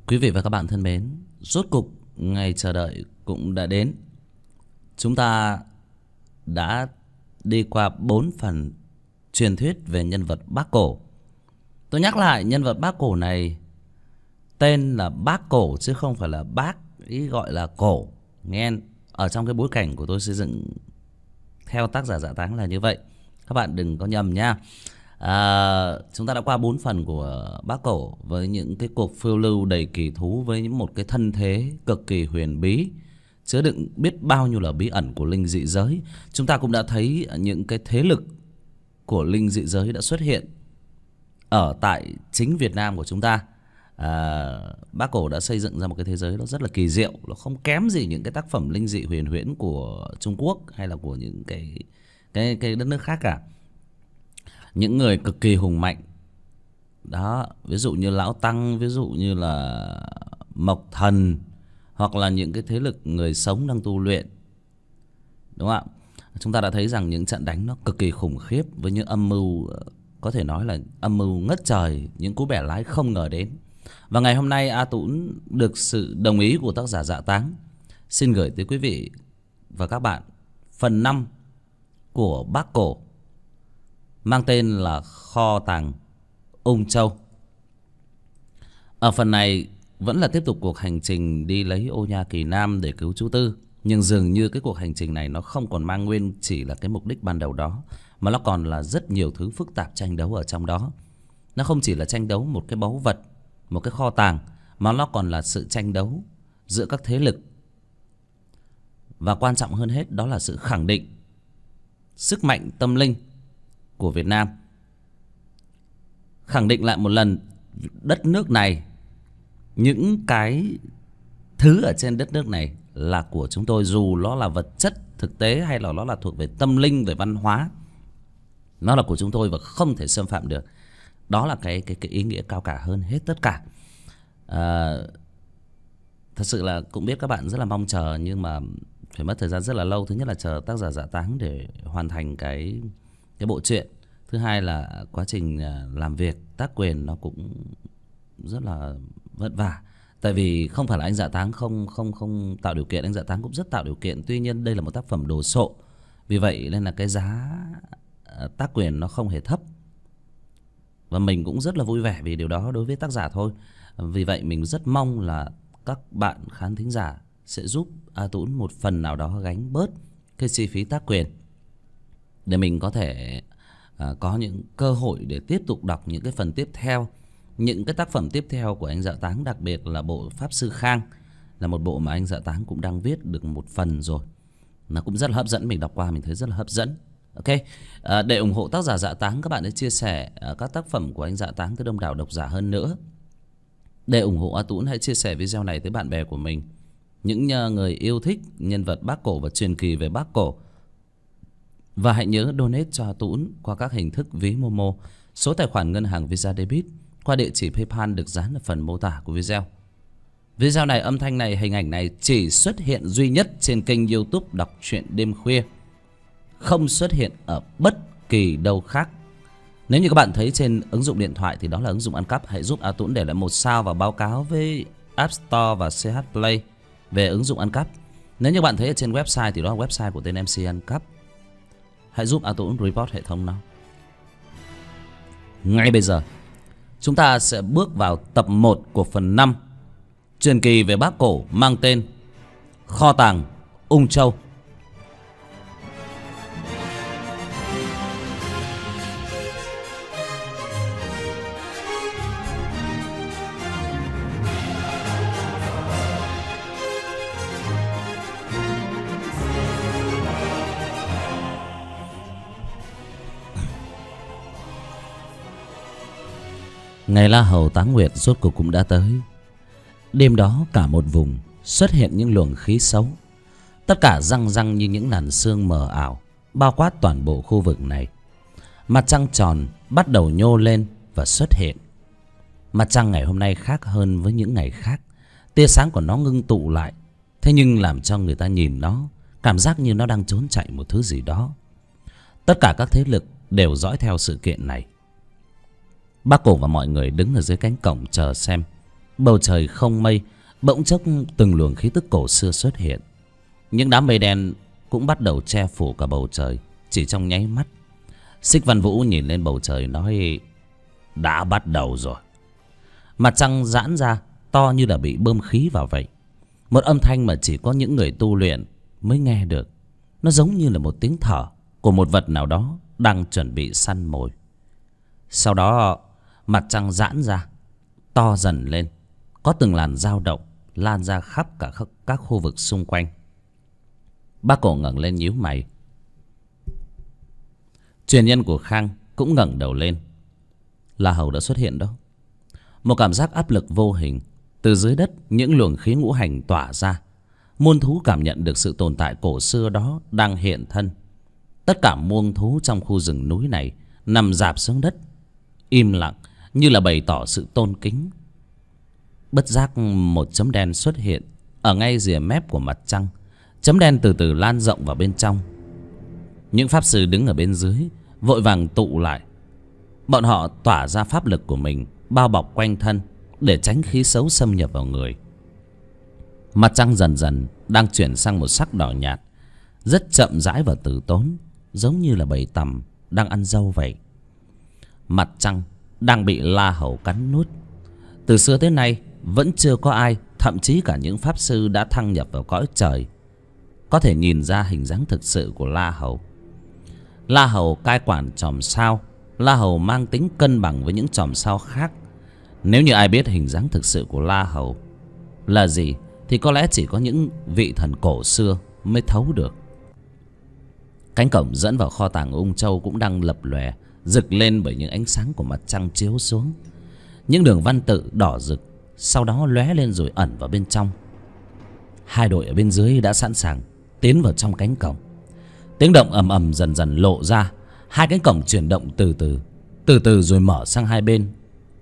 Quý vị và các bạn thân mến, rốt cục ngày chờ đợi cũng đã đến. Chúng ta đã đi qua 4 phần truyền thuyết về nhân vật Bác Cổ. Tôi nhắc lại, nhân vật Bác Cổ này tên là Bác Cổ chứ không phải là Bác ý gọi là Cổ. Nghe ở trong cái bối cảnh của tôi xây dựng theo tác giả Dạ Táng là như vậy, các bạn đừng có nhầm nha. Chúng ta đã qua 4 phần của Bác Cổ với những cái cuộc phiêu lưu đầy kỳ thú, với một cái thân thế cực kỳ huyền bí, chứa đựng biết bao nhiêu là bí ẩn của linh dị giới. Chúng ta cũng đã thấy những cái thế lực của linh dị giới đã xuất hiện ở tại chính Việt Nam của chúng ta. Bác Cổ đã xây dựng ra một cái thế giới nó rất là kỳ diệu, nó không kém gì những cái tác phẩm linh dị huyền huyễn của Trung Quốc hay là của những cái đất nước khác cả. Những người cực kỳ hùng mạnh đó, ví dụ như Lão Tăng, ví dụ như là Mộc Thần, hoặc là những cái thế lực người sống đang tu luyện, đúng không ạ? Chúng ta đã thấy rằng những trận đánh nó cực kỳ khủng khiếp, với những âm mưu có thể nói là âm mưu ngất trời, những cú bẻ lái không ngờ đến. Và ngày hôm nay A Tũng được sự đồng ý của tác giả Dạ Táng xin gửi tới quý vị và các bạn phần 5 của Bác Cổ, mang tên là Kho Tàng Ung Châu. Ở phần này vẫn là tiếp tục cuộc hành trình đi lấy ô nha Kỳ Nam để cứu chú Tư. Nhưng dường như cái cuộc hành trình này nó không còn mang nguyên chỉ là cái mục đích ban đầu đó, mà nó còn là rất nhiều thứ phức tạp tranh đấu ở trong đó. Nó không chỉ là tranh đấu một cái báu vật, một cái kho tàng, mà nó còn là sự tranh đấu giữa các thế lực. Và quan trọng hơn hết đó là sự khẳng định sức mạnh tâm linh của Việt Nam. Khẳng định lại một lần đất nước này, những cái thứ ở trên đất nước này là của chúng tôi, dù nó là vật chất thực tế hay là nó là thuộc về tâm linh, về văn hóa, nó là của chúng tôi và không thể xâm phạm được. Đó là cái ý nghĩa cao cả hơn hết tất cả. Thật sự là cũng biết các bạn rất là mong chờ, nhưng mà phải mất thời gian rất là lâu. Thứ nhất là chờ tác giả Dạ Táng để hoàn thành cái bộ truyện. Thứ hai là quá trình làm việc tác quyền nó cũng rất là vất vả. Tại vì không phải là anh Dạ Táng không tạo điều kiện, anh Dạ Táng cũng rất tạo điều kiện. Tuy nhiên đây là một tác phẩm đồ sộ, vì vậy nên là cái giá tác quyền nó không hề thấp. Và mình cũng rất là vui vẻ vì điều đó đối với tác giả thôi. Vì vậy mình rất mong là các bạn khán thính giả sẽ giúp A Tũng một phần nào đó gánh bớt cái chi phí tác quyền, để mình có thể có những cơ hội để tiếp tục đọc những cái phần tiếp theo, những cái tác phẩm tiếp theo của anh Dạ Táng. Đặc biệt là bộ Pháp Sư Khang, là một bộ mà anh Dạ Táng cũng đang viết được một phần rồi, nó cũng rất là hấp dẫn. Mình đọc qua mình thấy rất là hấp dẫn. Ok, để ủng hộ tác giả Dạ Táng, các bạn hãy chia sẻ các tác phẩm của anh Dạ Táng tới đông đảo độc giả hơn nữa. Để ủng hộ A Tũng, hãy chia sẻ video này tới bạn bè của mình, những người yêu thích nhân vật Bác Cổ và truyền kỳ về Bác Cổ. Và hãy nhớ donate cho A Tũng qua các hình thức ví Momo, số tài khoản ngân hàng Visa Debit, qua địa chỉ PayPal được dán ở phần mô tả của video. Video này, âm thanh này, hình ảnh này chỉ xuất hiện duy nhất trên kênh YouTube Đọc Truyện Đêm Khuya, không xuất hiện ở bất kỳ đâu khác. Nếu như các bạn thấy trên ứng dụng điện thoại thì đó là ứng dụng ăn cắp. Hãy giúp A Tũng để lại 1 sao và báo cáo với App Store và CH Play về ứng dụng ăn cắp. Nếu như bạn thấy ở trên website thì đó là website của tên MC ăn cắp. Hãy giúp A Tũng report hệ thống nó. Ngay bây giờ chúng ta sẽ bước vào tập 1 của phần 5 truyền kỳ về Bác Cổ, mang tên Kho Tàng Ung Châu. Ngày La Hầu Táng Nguyệt rốt cuộc cũng đã tới. Đêm đó cả một vùng xuất hiện những luồng khí xấu, tất cả răng răng như những làn sương mờ ảo bao quát toàn bộ khu vực này. Mặt trăng tròn bắt đầu nhô lên và xuất hiện. Mặt trăng ngày hôm nay khác hơn với những ngày khác. Tia sáng của nó ngưng tụ lại, thế nhưng làm cho người ta nhìn nó cảm giác như nó đang trốn chạy một thứ gì đó. Tất cả các thế lực đều dõi theo sự kiện này. Bác Cổ và mọi người đứng ở dưới cánh cổng chờ xem. Bầu trời không mây, bỗng chốc từng luồng khí tức cổ xưa xuất hiện. Những đám mây đen cũng bắt đầu che phủ cả bầu trời chỉ trong nháy mắt. Xích Văn Vũ nhìn lên bầu trời nói: đã bắt đầu rồi. Mặt trăng giãn ra, to như là bị bơm khí vào vậy. Một âm thanh mà chỉ có những người tu luyện mới nghe được. Nó giống như là một tiếng thở của một vật nào đó đang chuẩn bị săn mồi. Sau đó mặt trăng giãn ra, to dần lên. Có từng làn dao động lan ra khắp cả các khu vực xung quanh. Bác Cổ ngẩng lên nhíu mày. Truyền nhân của Khang cũng ngẩng đầu lên. La Hầu đã xuất hiện đó. Một cảm giác áp lực vô hình từ dưới đất, những luồng khí ngũ hành tỏa ra. Muôn thú cảm nhận được sự tồn tại cổ xưa đó đang hiện thân. Tất cả muôn thú trong khu rừng núi này nằm rạp xuống đất, im lặng như là bày tỏ sự tôn kính. Bất giác một chấm đen xuất hiện ở ngay rìa mép của mặt trăng. Chấm đen từ từ lan rộng vào bên trong. Những pháp sư đứng ở bên dưới vội vàng tụ lại. Bọn họ tỏa ra pháp lực của mình bao bọc quanh thân để tránh khí xấu xâm nhập vào người. Mặt trăng dần dần đang chuyển sang một sắc đỏ nhạt, rất chậm rãi và từ tốn, giống như là bầy tằm đang ăn dâu vậy. Mặt trăng đang bị La Hầu cắn nuốt. Từ xưa tới nay vẫn chưa có ai, thậm chí cả những pháp sư đã thăng nhập vào cõi trời, có thể nhìn ra hình dáng thực sự của La Hầu. La Hầu cai quản chòm sao. La Hầu mang tính cân bằng với những chòm sao khác. Nếu như ai biết hình dáng thực sự của La Hầu là gì thì có lẽ chỉ có những vị thần cổ xưa mới thấu được. Cánh cổng dẫn vào kho tàng Ung Châu cũng đang lập lòe, rực lên bởi những ánh sáng của mặt trăng chiếu xuống. Những đường văn tự đỏ rực sau đó lóe lên rồi ẩn vào bên trong. Hai đội ở bên dưới đã sẵn sàng tiến vào trong cánh cổng. Tiếng động ầm ầm dần dần lộ ra. Hai cánh cổng chuyển động từ từ rồi mở sang hai bên.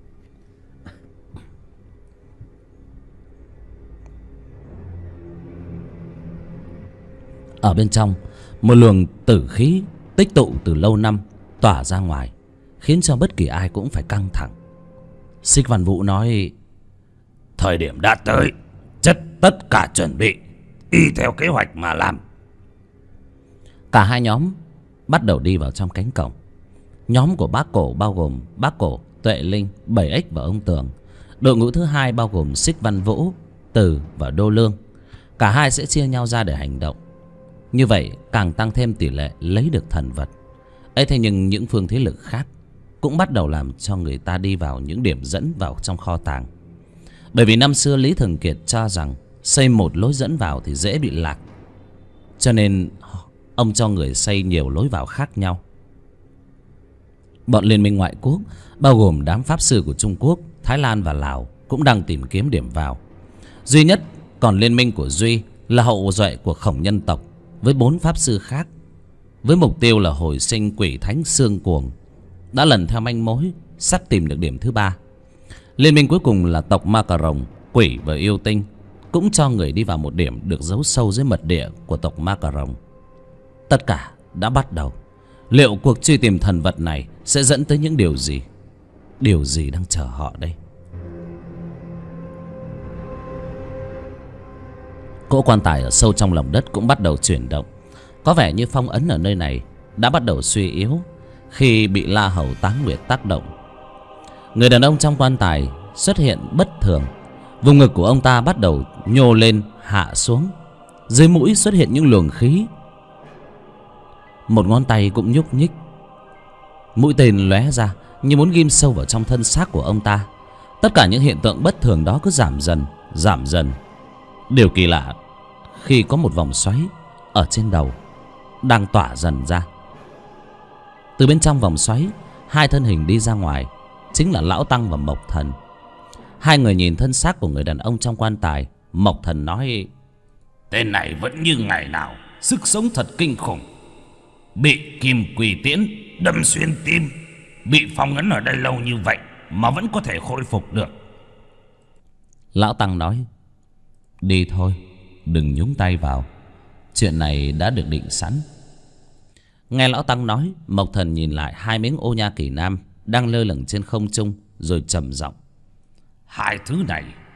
Ở bên trong, một luồng tử khí tích tụ từ lâu năm tỏa ra ngoài, khiến cho bất kỳ ai cũng phải căng thẳng. Xích Văn Vũ nói: thời điểm đã tới, tất cả chuẩn bị y theo kế hoạch mà làm. Cả hai nhóm bắt đầu đi vào trong cánh cổng. Nhóm của Bác Cổ bao gồm Bác Cổ, Tuệ Linh, 7X và ông Tường. Đội ngũ thứ hai bao gồm Xích Văn Vũ, Từ và Đô Lương. Cả hai sẽ chia nhau ra để hành động. Như vậy càng tăng thêm tỷ lệ lấy được thần vật. ấy thế nhưng những phương thế lực khác cũng bắt đầu làm cho người ta đi vào những điểm dẫn vào trong kho tàng. Bởi vì năm xưa Lý Thường Kiệt cho rằng xây một lối dẫn vào thì dễ bị lạc, cho nên ông cho người xây nhiều lối vào khác nhau. Bọn liên minh ngoại quốc bao gồm đám pháp sư của Trung Quốc, Thái Lan và Lào cũng đang tìm kiếm điểm vào. Duy nhất còn liên minh của Duy là hậu duệ của Khổng nhân tộc với 4 pháp sư khác, với mục tiêu là hồi sinh quỷ thánh Xương Cuồng, đã lần theo manh mối sắp tìm được điểm thứ 3. Liên minh cuối cùng là tộc Ma Cà Rồng, Quỷ và Yêu Tinh cũng cho người đi vào một điểm được giấu sâu dưới mật địa của tộc Ma Cà Rồng. Tất cả đã bắt đầu. Liệu cuộc truy tìm thần vật này sẽ dẫn tới những điều gì? Điều gì đang chờ họ đây? Cỗ quan tài ở sâu trong lòng đất cũng bắt đầu chuyển động. Có vẻ như phong ấn ở nơi này đã bắt đầu suy yếu khi bị La Hầu Táng Nguyệt tác động. Người đàn ông trong quan tài xuất hiện bất thường. Vùng ngực của ông ta bắt đầu nhô lên hạ xuống. Dưới mũi xuất hiện những luồng khí. Một ngón tay cũng nhúc nhích. Mũi tên lóe ra như muốn ghim sâu vào trong thân xác của ông ta. Tất cả những hiện tượng bất thường đó cứ giảm dần, giảm dần. Điều kỳ lạ khi có một vòng xoáy ở trên đầu đang tỏa dần ra. Từ bên trong vòng xoáy, hai thân hình đi ra ngoài, chính là Lão Tăng và Mộc Thần. Hai người nhìn thân xác của người đàn ông trong quan tài. Mộc Thần nói: tên này vẫn như ngày nào, sức sống thật kinh khủng. Bị kim quỷ tiễn đâm xuyên tim, bị phong ấn ở đây lâu như vậy mà vẫn có thể khôi phục được. Lão Tăng nói: đi thôi, đừng nhúng tay vào. Chuyện này đã được định sẵn. Nghe Lão Tăng nói, Mộc Thần nhìn lại hai miếng ô nha kỳ nam đang lơ lửng trên không trung, rồi trầm giọng: hai thứ này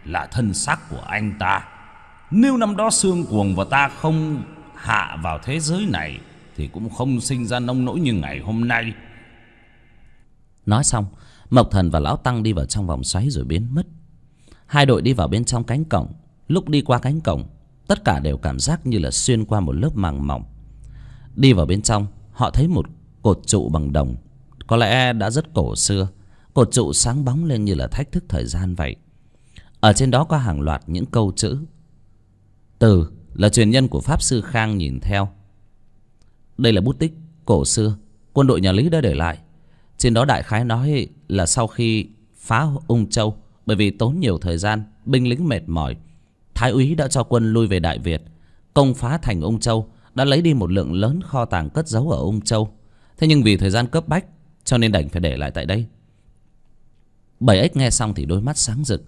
là thân xác của anh ta. Nếu năm đó Sương Cuồng và ta không hạ vào thế giới này thì cũng không sinh ra nông nỗi như ngày hôm nay. Nói xong, Mộc Thần và Lão Tăng đi vào trong vòng xoáy rồi biến mất. Hai đội đi vào bên trong cánh cổng. Lúc đi qua cánh cổng, tất cả đều cảm giác như là xuyên qua một lớp màng mỏng. Đi vào bên trong, họ thấy một cột trụ bằng đồng, có lẽ đã rất cổ xưa. Cột trụ sáng bóng lên như là thách thức thời gian vậy. Ở trên đó có hàng loạt những câu chữ. Từ là truyền nhân của Pháp Sư Khang nhìn theo. Đây là bút tích cổ xưa quân đội nhà Lý đã để lại. Trên đó đại khái nói là sau khi phá Ung Châu, bởi vì tốn nhiều thời gian, binh lính mệt mỏi, Thái úy đã cho quân lui về Đại Việt, công phá thành Ung Châu, đã lấy đi một lượng lớn kho tàng cất giấu ở Ung Châu. Thế nhưng vì thời gian cấp bách cho nên đành phải để lại tại đây. Bảy ếch nghe xong thì đôi mắt sáng rực.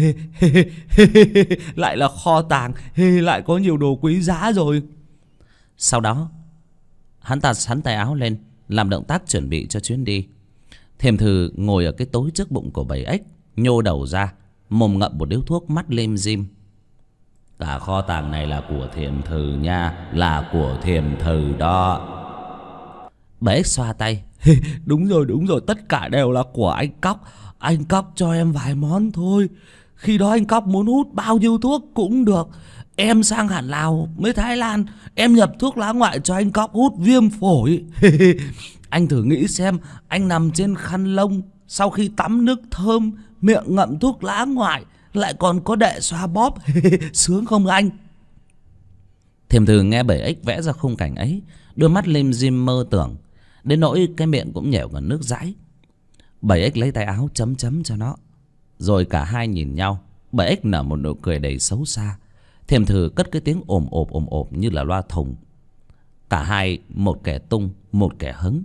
Lại là kho tàng, lại có nhiều đồ quý giá rồi. Sau đó hắn ta sắn tay áo lên, làm động tác chuẩn bị cho chuyến đi. Thiềm Thừ ngồi ở cái tối trước bụng của bảy ếch, nhô đầu ra, mồm ngậm một điếu thuốc, mắt lim dim. Cả kho tàng này là của Thiềm Thừ nha, là của Thiềm Thừ đó. Bảy ếch xoa tay. Đúng rồi, tất cả đều là của anh Cóc. Anh Cóc cho em vài món thôi. Khi đó anh Cóc muốn hút bao nhiêu thuốc cũng được. Em sang hẳn Lào mới Thái Lan, em nhập thuốc lá ngoại cho anh Cóc hút viêm phổi. Anh thử nghĩ xem, anh nằm trên khăn lông, sau khi tắm nước thơm, miệng ngậm thuốc lá ngoại, lại còn có đệ xoa bóp. Sướng không anh? Thiềm Thừ nghe bảy ếch vẽ ra khung cảnh ấy, đôi mắt lim dim mơ tưởng, đến nỗi cái miệng cũng nhẻo ngần nước dãi. Bảy ếch lấy tay áo chấm chấm cho nó, rồi cả hai nhìn nhau. Bảy ếch nở một nụ cười đầy xấu xa. Thiềm Thừ cất cái tiếng ồm ồp như là loa thùng. Cả hai, một kẻ tung, một kẻ hứng.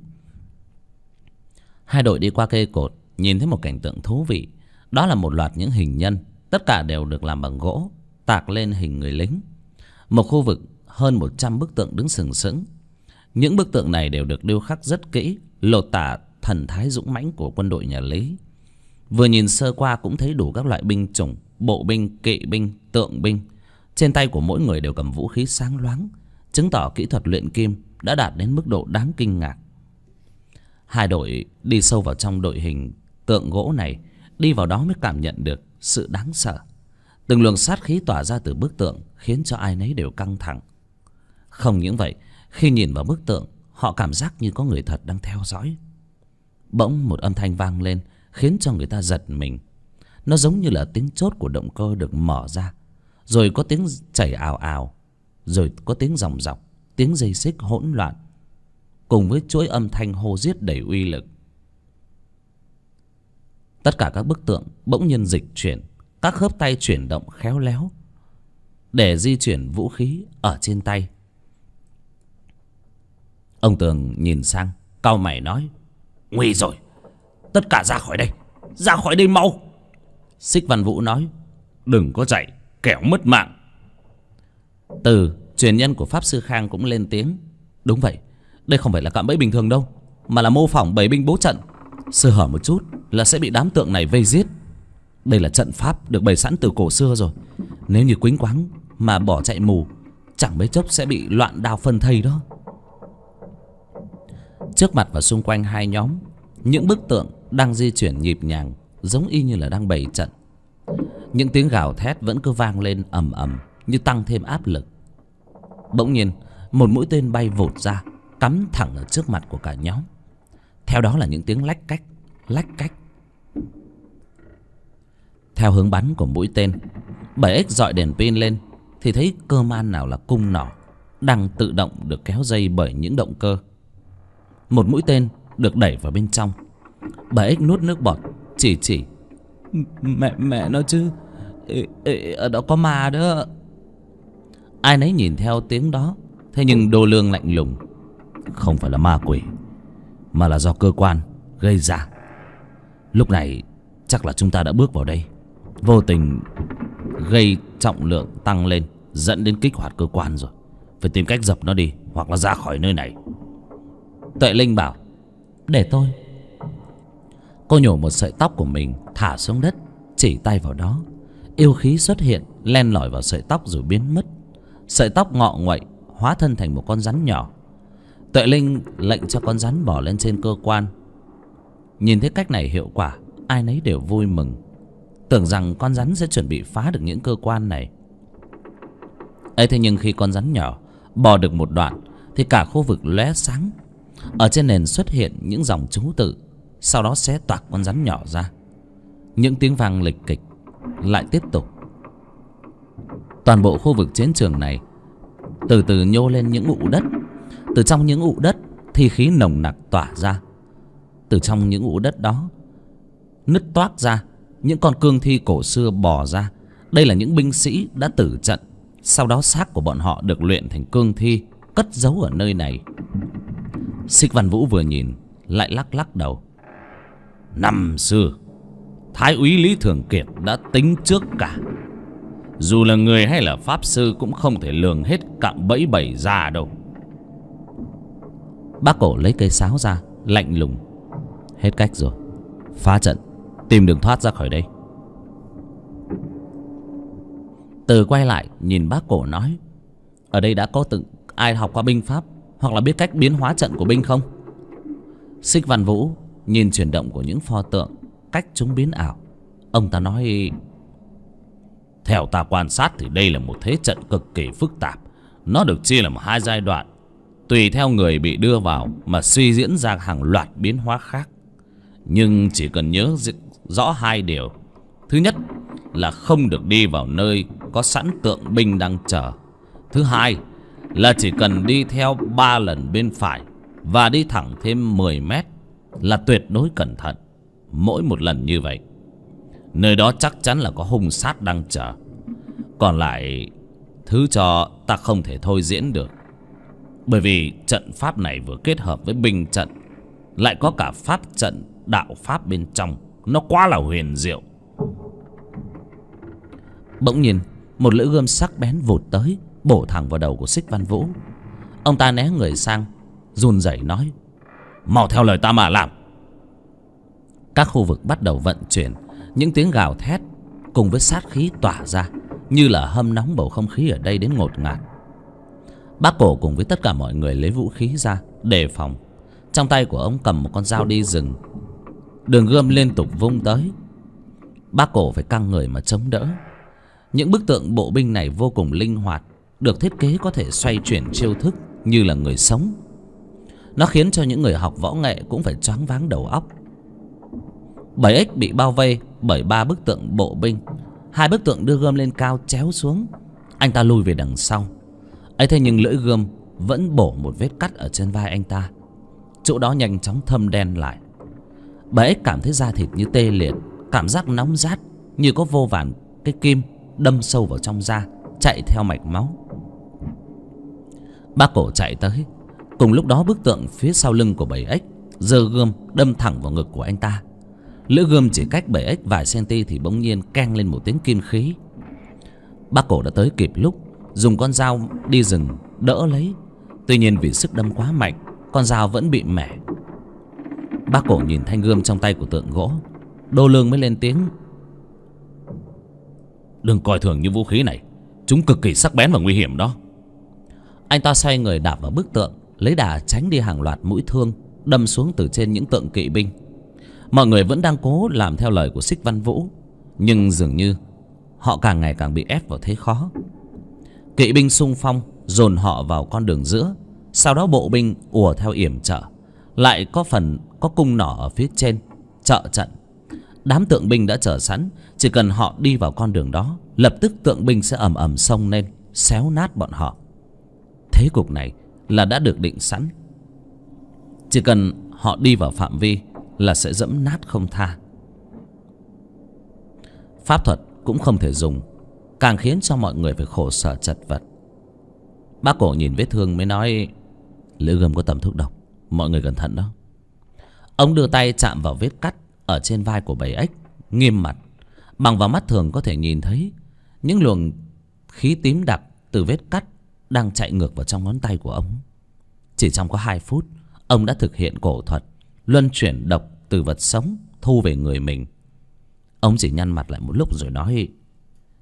Hai đội đi qua cây cột, nhìn thấy một cảnh tượng thú vị. Đó là một loạt những hình nhân, tất cả đều được làm bằng gỗ, tạc lên hình người lính. Một khu vực hơn 100 bức tượng đứng sừng sững. Những bức tượng này đều được điêu khắc rất kỹ, lột tả thần thái dũng mãnh của quân đội nhà Lý. Vừa nhìn sơ qua cũng thấy đủ các loại binh chủng, bộ binh, kỵ binh, tượng binh. Trên tay của mỗi người đều cầm vũ khí sáng loáng, chứng tỏ kỹ thuật luyện kim đã đạt đến mức độ đáng kinh ngạc. Hai đội đi sâu vào trong đội hình tượng gỗ này, đi vào đó mới cảm nhận được sự đáng sợ. Từng luồng sát khí tỏa ra từ bức tượng khiến cho ai nấy đều căng thẳng. Không những vậy, khi nhìn vào bức tượng, họ cảm giác như có người thật đang theo dõi. Bỗng một âm thanh vang lên khiến cho người ta giật mình. Nó giống như là tiếng chốt của động cơ được mở ra, rồi có tiếng chảy ào ào, rồi có tiếng ròng rọc, tiếng dây xích hỗn loạn, cùng với chuỗi âm thanh hô giết đầy uy lực. Tất cả các bức tượng bỗng nhiên dịch chuyển, các khớp tay chuyển động khéo léo để di chuyển vũ khí ở trên tay. Ông Tường nhìn sang, cau mày nói: Nguy rồi, tất cả ra khỏi đây mau. Xích Văn Vũ nói: Đừng có chạy, kẻo mất mạng. Từ truyền nhân của Pháp Sư Khang cũng lên tiếng: Đúng vậy, đây không phải là cạm bẫy bình thường đâu, mà là mô phỏng bày binh bố trận. Sơ hở một chút là sẽ bị đám tượng này vây giết. Đây là trận pháp được bày sẵn từ cổ xưa rồi. Nếu như quýnh quáng mà bỏ chạy mù, chẳng mấy chốc sẽ bị loạn đao phân thây đó. Trước mặt và xung quanh hai nhóm, những bức tượng đang di chuyển nhịp nhàng, giống y như là đang bày trận. Những tiếng gào thét vẫn cứ vang lên ầm ầm, như tăng thêm áp lực. Bỗng nhiên một mũi tên bay vụt ra, cắm thẳng ở trước mặt của cả nhóm. Theo đó là những tiếng lách cách, lách cách. Theo hướng bắn của mũi tên, bảy ếch dọi đèn pin lên thì thấy cơ man nào là cung nỏ đang tự động được kéo dây bởi những động cơ. Một mũi tên được đẩy vào bên trong. Bảy ếch nuốt nước bọt, chỉ: Mẹ nó chứ, ở đó có ma đó. Ai nấy nhìn theo tiếng đó, thế nhưng Đô Lương lạnh lùng: Không phải là ma quỷ, mà là do cơ quan gây ra. Lúc này chắc là chúng ta đã bước vào đây, vô tình gây trọng lượng tăng lên, dẫn đến kích hoạt cơ quan rồi. Phải tìm cách dập nó đi, hoặc là ra khỏi nơi này. Tuệ Linh bảo: Để tôi. Cô nhổ một sợi tóc của mình thả xuống đất, chỉ tay vào đó. Yêu khí xuất hiện, len lỏi vào sợi tóc rồi biến mất. Sợi tóc ngọ nguậy, hóa thân thành một con rắn nhỏ. Tuệ Linh lệnh cho con rắn bò lên trên cơ quan. Nhìn thấy cách này hiệu quả, ai nấy đều vui mừng, tưởng rằng con rắn sẽ chuẩn bị phá được những cơ quan này. ấy thế nhưng khi con rắn nhỏ bò được một đoạn thì cả khu vực lóe sáng. Ở trên nền xuất hiện những dòng chú tự, sau đó xé toạc con rắn nhỏ ra. Những tiếng vang lịch kịch lại tiếp tục. Toàn bộ khu vực chiến trường này từ từ nhô lên những ụ đất. Từ trong những ụ đất thi khí nồng nặc tỏa ra. Từ trong những ụ đất đó nứt toác ra những con cương thi cổ xưa bò ra. Đây là những binh sĩ đã tử trận. Sau đó xác của bọn họ được luyện thành cương thi, cất giấu ở nơi này. Xích Văn Vũ vừa nhìn lại lắc lắc đầu. Năm xưa Thái úy Lý Thường Kiệt đã tính trước cả. Dù là người hay là pháp sư cũng không thể lường hết cạm bẫy bày ra đâu. Bác Cổ lấy cây sáo ra, lạnh lùng. Hết cách rồi, phá trận, tìm đường thoát ra khỏi đây. Từ quay lại nhìn bác Cổ nói, ở đây đã có từng ai học qua binh pháp hoặc là biết cách biến hóa trận của binh không? Xích Văn Vũ nhìn chuyển động của những pho tượng, cách chúng biến ảo. Ông ta nói, theo ta quan sát thì đây là một thế trận cực kỳ phức tạp. Nó được chia làm hai giai đoạn, tùy theo người bị đưa vào mà suy diễn ra hàng loạt biến hóa khác. Nhưng chỉ cần nhớ rõ hai điều. Thứ nhất là không được đi vào nơi có sẵn tượng binh đang chờ. Thứ hai là chỉ cần đi theo 3 lần bên phải và đi thẳng thêm 10 mét là tuyệt đối cẩn thận. Mỗi một lần như vậy, nơi đó chắc chắn là có hung sát đang chờ. Còn lại thứ cho ta không thể thôi diễn được, bởi vì trận pháp này vừa kết hợp với binh trận, lại có cả pháp trận đạo pháp bên trong. Nó quá là huyền diệu. Bỗng nhiên một lưỡi gươm sắc bén vụt tới, bổ thẳng vào đầu của Xích Văn Vũ. Ông ta né người sang, run rẩy nói, mau theo lời ta mà làm. Các khu vực bắt đầu vận chuyển. Những tiếng gào thét cùng với sát khí tỏa ra, như là hâm nóng bầu không khí ở đây đến ngột ngạt. Bác Cổ cùng với tất cả mọi người lấy vũ khí ra đề phòng. Trong tay của ông cầm một con dao đi rừng. Đường gươm liên tục vung tới. Bác Cổ phải căng người mà chống đỡ. Những bức tượng bộ binh này vô cùng linh hoạt, được thiết kế có thể xoay chuyển chiêu thức như là người sống. Nó khiến cho những người học võ nghệ cũng phải choáng váng đầu óc. 7X bị bao vây bởi 3 bức tượng bộ binh. 2 bức tượng đưa gươm lên cao chéo xuống. Anh ta lùi về đằng sau. ấy thế nhưng lưỡi gươm vẫn bổ một vết cắt ở trên vai anh ta. Chỗ đó nhanh chóng thâm đen lại. 7X cảm thấy da thịt như tê liệt, cảm giác nóng rát như có vô vàn cái kim đâm sâu vào trong da, chạy theo mạch máu. Bác Cổ chạy tới. Cùng lúc đó bức tượng phía sau lưng của 7X giơ gươm đâm thẳng vào ngực của anh ta. Lưỡi gươm chỉ cách 7X vài cm thì bỗng nhiên keng lên một tiếng kim khí. Bác Cổ đã tới kịp lúc, dùng con dao đi rừng đỡ lấy. Tuy nhiên vì sức đâm quá mạnh, con dao vẫn bị mẻ. Bác Cổ nhìn thanh gươm trong tay của tượng gỗ, Đô Lương mới lên tiếng, đừng coi thường những vũ khí này, chúng cực kỳ sắc bén và nguy hiểm đó. Anh ta xoay người đạp vào bức tượng, lấy đà tránh đi hàng loạt mũi thương đâm xuống từ trên những tượng kỵ binh. Mọi người vẫn đang cố làm theo lời của Xích Văn Vũ, nhưng dường như họ càng ngày càng bị ép vào thế khó. Kỵ binh xung phong dồn họ vào con đường giữa. Sau đó bộ binh ùa theo yểm trợ. Lại có phần có cung nỏ ở phía trên trợ trận. Đám tượng binh đã chờ sẵn, chỉ cần họ đi vào con đường đó, lập tức tượng binh sẽ ầm ầm xông lên, xéo nát bọn họ. Thế cục này là đã được định sẵn. Chỉ cần họ đi vào phạm vi là sẽ dẫm nát không tha. Pháp thuật cũng không thể dùng, càng khiến cho mọi người phải khổ sở chật vật. Bác Cổ nhìn vết thương mới nói, lưỡi gươm có tầm thuốc độc, mọi người cẩn thận đó. Ông đưa tay chạm vào vết cắt ở trên vai của 7X, nghiêm mặt. Bằng vào mắt thường có thể nhìn thấy những luồng khí tím đặc từ vết cắt đang chạy ngược vào trong ngón tay của ông. Chỉ trong có 2 phút, ông đã thực hiện cổ thuật luân chuyển độc từ vật sống thu về người mình. Ông chỉ nhăn mặt lại một lúc rồi nói,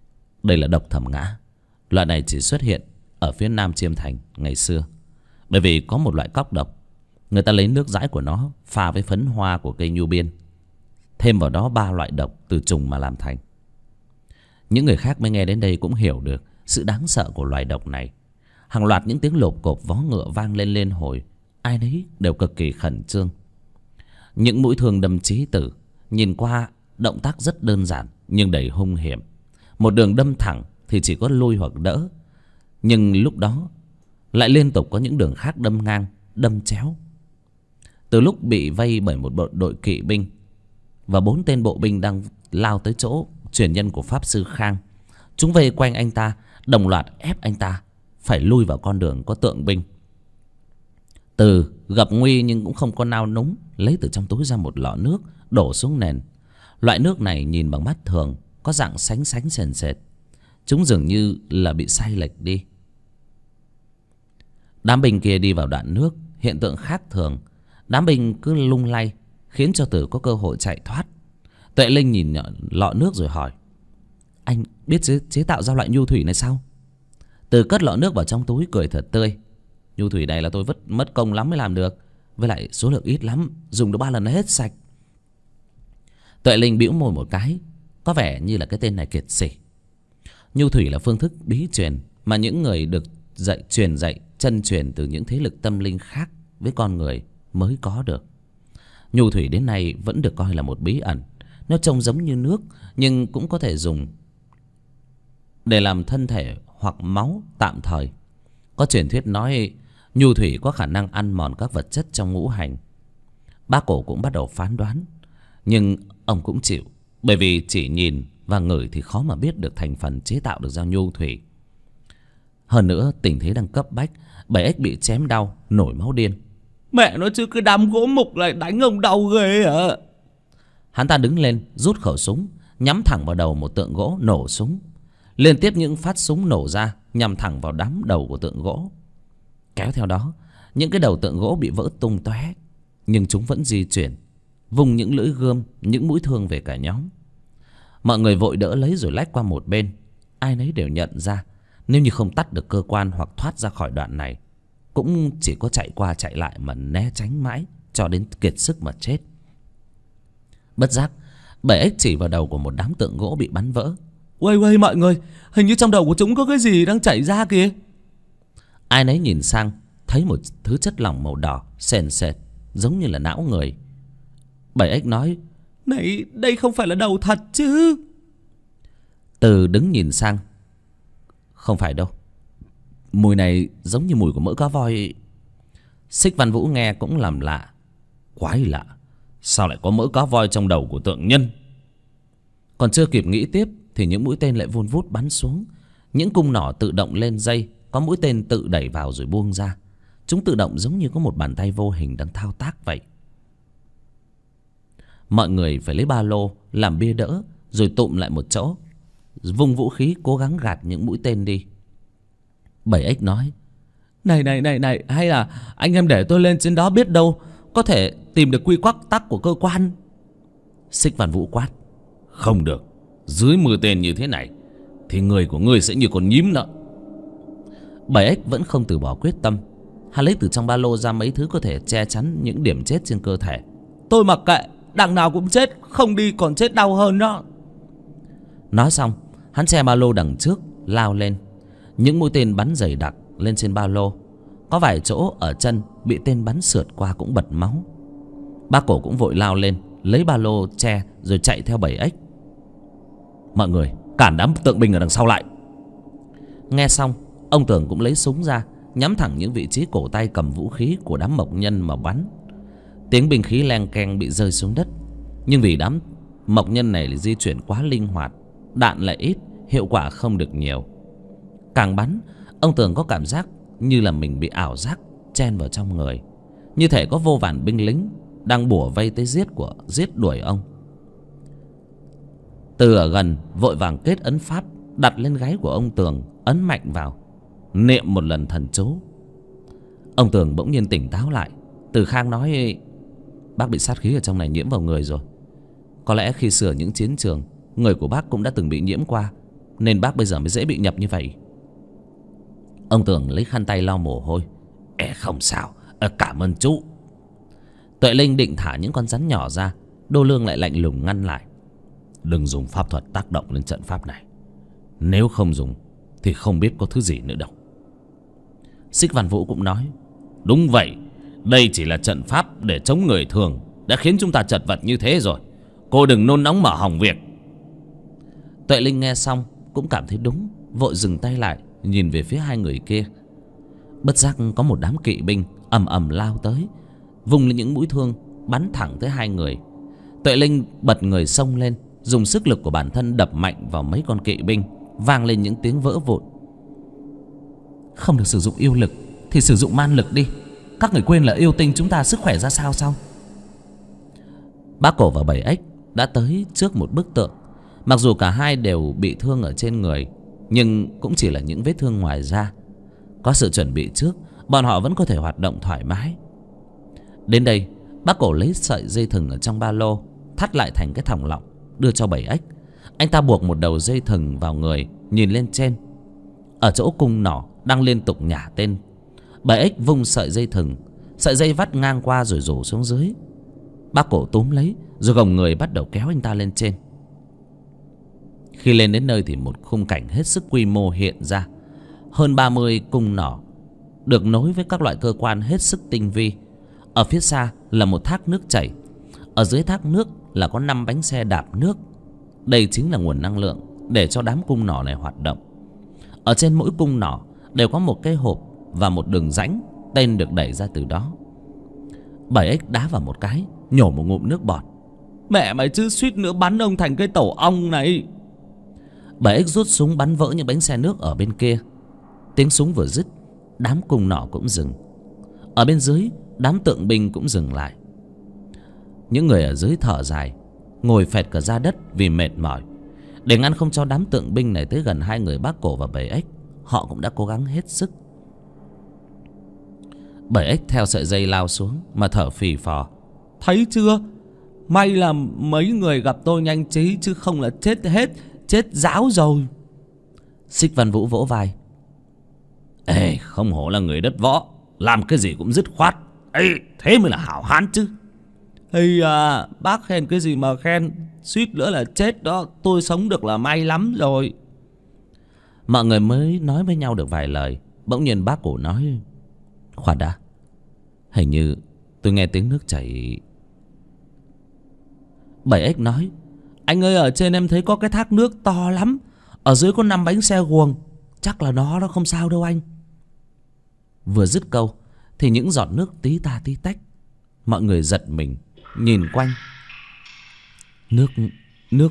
Đây là độc thẩm ngã. Loại này chỉ xuất hiện ở phía nam Chiêm Thành ngày xưa. Bởi vì có một loại cóc độc, người ta lấy nước dãi của nó pha với phấn hoa của cây nhu biên, thêm vào đó 3 loại độc từ trùng mà làm thành. Những người khác mới nghe đến đây cũng hiểu được sự đáng sợ của loài độc này. Hàng loạt những tiếng lộp cộp vó ngựa vang lên liên hồi. Ai nấy đều cực kỳ khẩn trương. Những mũi thương đâm chí tử, nhìn qua động tác rất đơn giản nhưng đầy hung hiểm. Một đường đâm thẳng thì chỉ có lui hoặc đỡ, nhưng lúc đó lại liên tục có những đường khác đâm ngang, đâm chéo. Từ lúc bị vây bởi một đội kỵ binh và 4 tên bộ binh đang lao tới chỗ truyền nhân của pháp sư Khang, chúng vây quanh anh ta, đồng loạt ép anh ta phải lui vào con đường có tượng binh. Từ gặp nguy nhưng cũng không có nao núng, lấy từ trong túi ra một lọ nước đổ xuống nền. Loại nước này nhìn bằng mắt thường có dạng sánh sánh sền sệt. Chúng dường như là bị sai lệch đi. Đám binh kia đi vào đoạn nước, hiện tượng khác thường. Đám binh cứ lung lay, khiến cho Từ có cơ hội chạy thoát. Tuệ Linh nhìn lọ nước rồi hỏi: anh biết chế tạo ra loại nhu thủy này sao? Từ cất lọ nước vào trong túi cười thật tươi: nhu thủy này là tôi mất công lắm mới làm được, với lại số lượng ít lắm, dùng được 3 lần là hết sạch. Tuệ Linh bĩu môi một cái, có vẻ như là cái tên này kiệt sỉ. Nhu thủy là phương thức bí truyền mà những người được truyền dạy chân truyền từ những thế lực tâm linh khác với con người mới có được. Nhu thủy đến nay vẫn được coi là một bí ẩn. Nó trông giống như nước nhưng cũng có thể dùng để làm thân thể hoặc máu tạm thời. Có truyền thuyết nói nhu thủy có khả năng ăn mòn các vật chất trong ngũ hành. Bác Cổ cũng bắt đầu phán đoán, nhưng ông cũng chịu, bởi vì chỉ nhìn và ngửi thì khó mà biết được thành phần chế tạo được ra nhu thủy. Hơn nữa tình thế đang cấp bách, 7X bị chém đau nổi máu điên. Mẹ nó chứ, cái đám gỗ mục lại đánh ông đau ghê à. Hắn ta đứng lên rút khẩu súng, nhắm thẳng vào đầu một tượng gỗ, nổ súng. Liên tiếp những phát súng nổ ra nhằm thẳng vào đám đầu của tượng gỗ. Kéo theo đó những cái đầu tượng gỗ bị vỡ tung tóe, nhưng chúng vẫn di chuyển, vùng những lưỡi gươm, những mũi thương về cả nhóm. Mọi người vội đỡ lấy rồi lách qua một bên. Ai nấy đều nhận ra nếu như không tắt được cơ quan hoặc thoát ra khỏi đoạn này, cũng chỉ có chạy qua chạy lại mà né tránh mãi cho đến kiệt sức mà chết. Bất giác 7X chỉ vào đầu của một đám tượng gỗ bị bắn vỡ. Uầy mọi người, hình như trong đầu của chúng có cái gì đang chảy ra kìa. Ai nấy nhìn sang thấy một thứ chất lỏng màu đỏ sền sệt, giống như là não người. 7X nói: này, đây không phải là đầu thật chứ? Từ đứng nhìn sang: không phải đâu, mùi này giống như mùi của mỡ cá voi. Xích Văn Vũ nghe cũng làm lạ: quái lạ, sao lại có mỡ cá voi trong đầu của tượng nhân? Còn chưa kịp nghĩ tiếp thì những mũi tên lại vun vút bắn xuống. Những cung nỏ tự động lên dây, có mũi tên tự đẩy vào rồi buông ra. Chúng tự động giống như có một bàn tay vô hình đang thao tác vậy. Mọi người phải lấy ba lô làm bia đỡ, rồi tụm lại một chỗ, vung vũ khí cố gắng gạt những mũi tên đi. 7X nói: Này, hay là anh em để tôi lên trên đó, biết đâu có thể tìm được quy tắc của cơ quan. Xích Văn Vũ quát: không được, dưới mưa tên như thế này thì người của ngươi sẽ như con nhím đó. 7X vẫn không từ bỏ quyết tâm. Hắn lấy từ trong ba lô ra mấy thứ có thể che chắn những điểm chết trên cơ thể. Tôi mặc kệ, đằng nào cũng chết, không đi còn chết đau hơn đó. Nói xong hắn che ba lô đằng trước lao lên. Những mũi tên bắn dày đặc lên trên ba lô. Có vài chỗ ở chân bị tên bắn sượt qua cũng bật máu. Bác Cổ cũng vội lao lên lấy ba lô che rồi chạy theo 7X. Mọi người cản đám tượng binh ở đằng sau lại. Nghe xong ông Tường cũng lấy súng ra, nhắm thẳng những vị trí cổ tay cầm vũ khí của đám mộc nhân mà bắn. Tiếng binh khí leng keng bị rơi xuống đất. Nhưng vì đám mộc nhân này là di chuyển quá linh hoạt, đạn lại ít, hiệu quả không được nhiều. Càng bắn, ông Tường có cảm giác như là mình bị ảo giác chen vào trong người, như thể có vô vàn binh lính đang bủa vây tới giết đuổi ông. Từ ở gần vội vàng kết ấn pháp đặt lên gáy của ông Tường, ấn mạnh vào, niệm một lần thần chú. Ông Tường bỗng nhiên tỉnh táo lại. Từ Khang nói: bác bị sát khí ở trong này nhiễm vào người rồi. Có lẽ khi sửa những chiến trường, người của bác cũng đã từng bị nhiễm qua, nên bác bây giờ mới dễ bị nhập như vậy. Ông Tưởng lấy khăn tay lau mồ hôi. Không sao, cảm ơn chú. Tuệ Linh định thả những con rắn nhỏ ra, Đô Lương lại lạnh lùng ngăn lại. Đừng dùng pháp thuật tác động lên trận pháp này. Nếu không dùng thì không biết có thứ gì nữa đâu. Xích Văn Vũ cũng nói. Đúng vậy, đây chỉ là trận pháp để chống người thường, đã khiến chúng ta chật vật như thế rồi. Cô đừng nôn nóng mở hỏng việc. Tuệ Linh nghe xong cũng cảm thấy đúng, vội dừng tay lại, nhìn về phía hai người kia. Bất giác có một đám kỵ binh ầm ầm lao tới, vung lên những mũi thương bắn thẳng tới hai người. Tuệ Linh bật người xông lên, dùng sức lực của bản thân đập mạnh vào mấy con kỵ binh, vang lên những tiếng vỡ vụn. Không được sử dụng yêu lực thì sử dụng man lực đi. Các người quên là yêu tinh chúng ta sức khỏe ra sao? Bác Cổ và Bảy Ếch đã tới trước một bức tượng. Mặc dù cả hai đều bị thương ở trên người, nhưng cũng chỉ là những vết thương ngoài da. Có sự chuẩn bị trước, bọn họ vẫn có thể hoạt động thoải mái. Đến đây, bác Cổ lấy sợi dây thừng ở trong ba lô, thắt lại thành cái thòng lọng, đưa cho Bảy Ếch. Anh ta buộc một đầu dây thừng vào người, nhìn lên trên. Ở chỗ cung nỏ đang liên tục nhả tên. Bảy Ếch vung sợi dây thừng, sợi dây vắt ngang qua rồi rủ xuống dưới. Bác Cổ túm lấy rồi gồng người bắt đầu kéo anh ta lên trên. Khi lên đến nơi thì một khung cảnh hết sức quy mô hiện ra. Hơn 30 cung nỏ được nối với các loại cơ quan hết sức tinh vi. Ở phía xa là một thác nước chảy. Ở dưới thác nước là có 5 bánh xe đạp nước. Đây chính là nguồn năng lượng để cho đám cung nỏ này hoạt động. Ở trên mỗi cung nỏ đều có một cái hộp và một đường rãnh, tên được đẩy ra từ đó. Bảy Ếch đá vào một cái, nhổ một ngụm nước bọt. Mẹ mày chứ, suýt nữa bắn ông thành cái tổ ong này. Bảy Ếch rút súng bắn vỡ những bánh xe nước ở bên kia. Tiếng súng vừa dứt, đám cung nỏ cũng dừng. Ở bên dưới, đám tượng binh cũng dừng lại. Những người ở dưới thở dài, ngồi phệt cả ra đất vì mệt mỏi. Để ngăn không cho đám tượng binh này tới gần hai người Bác Cổ và Bảy Ếch, họ cũng đã cố gắng hết sức. Bảy Ếch theo sợi dây lao xuống mà thở phì phò. Thấy chưa, may là mấy người gặp tôi nhanh trí, chứ không là chết hết, chết ráo rồi. Xích Văn Vũ vỗ vai. Không hổ là người đất võ, làm cái gì cũng dứt khoát. Thế mới là hảo hán chứ. Bác khen cái gì mà khen, suýt nữa là chết đó, tôi sống được là may lắm rồi. Mọi người mới nói với nhau được vài lời, bỗng nhiên Bác Cổ nói. Khoan đã, hình như tôi nghe tiếng nước chảy. Bảy Ếch nói. Anh ơi, ở trên em thấy có cái thác nước to lắm, ở dưới có 5 bánh xe guồng, chắc là nó đó, không sao đâu anh. Vừa dứt câu thì những giọt nước tí ta tí tách. Mọi người giật mình nhìn quanh. Nước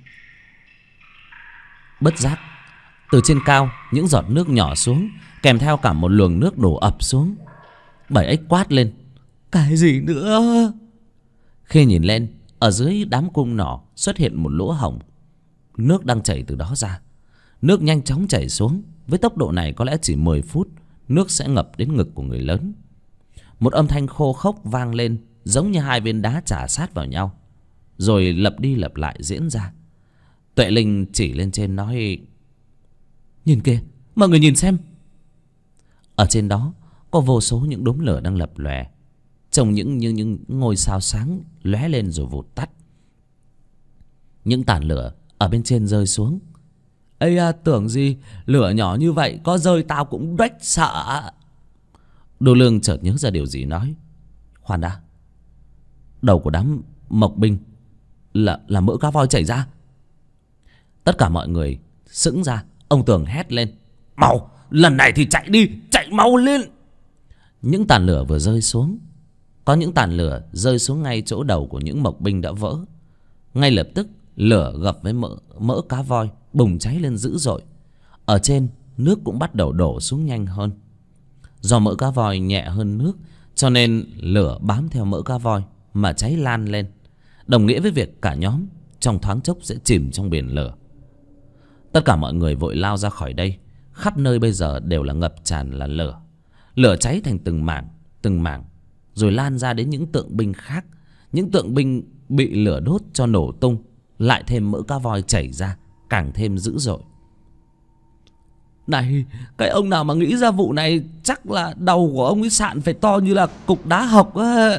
bất giác từ trên cao những giọt nước nhỏ xuống, kèm theo cả một luồng nước đổ ập xuống. Bảy Ếch quát lên. Cái gì nữa? Khi nhìn lên, ở dưới đám cung nỏ xuất hiện một lỗ hổng. Nước đang chảy từ đó ra. Nước nhanh chóng chảy xuống. Với tốc độ này có lẽ chỉ 10 phút nước sẽ ngập đến ngực của người lớn. Một âm thanh khô khốc vang lên, giống như hai viên đá chà sát vào nhau, rồi lặp đi lặp lại diễn ra. Tuệ Linh chỉ lên trên nói. Nhìn kìa, mọi người nhìn xem. Ở trên đó có vô số những đốm lửa đang lập lòe, trông như những ngôi sao sáng lóe lên rồi vụt tắt. Những tàn lửa ở bên trên rơi xuống. Tưởng gì lửa nhỏ như vậy có rơi tao cũng đếch sợ. Đô Lương chợt nhớ ra điều gì nói. Khoan đã, đầu của đám mộc binh là mỡ cá voi chảy ra. Tất cả mọi người sững ra. Ông Tường hét lên. Mau, lần này thì chạy đi, chạy mau lên. Những tàn lửa vừa rơi xuống, có những tàn lửa rơi xuống ngay chỗ đầu của những mộc binh đã vỡ. Ngay lập tức lửa gập với mỡ cá voi bùng cháy lên dữ dội. Ở trên nước cũng bắt đầu đổ xuống nhanh hơn. Do mỡ cá voi nhẹ hơn nước, cho nên lửa bám theo mỡ cá voi mà cháy lan lên, đồng nghĩa với việc cả nhóm trong thoáng chốc sẽ chìm trong biển lửa. Tất cả mọi người vội lao ra khỏi đây. Khắp nơi bây giờ đều là ngập tràn là lửa. Lửa cháy thành từng mảng, rồi lan ra đến những tượng binh khác. Những tượng binh bị lửa đốt cho nổ tung, lại thêm mỡ cá voi chảy ra càng thêm dữ dội. Này, cái ông nào mà nghĩ ra vụ này chắc là đầu của ông ấy sạn phải to như là cục đá hộc á.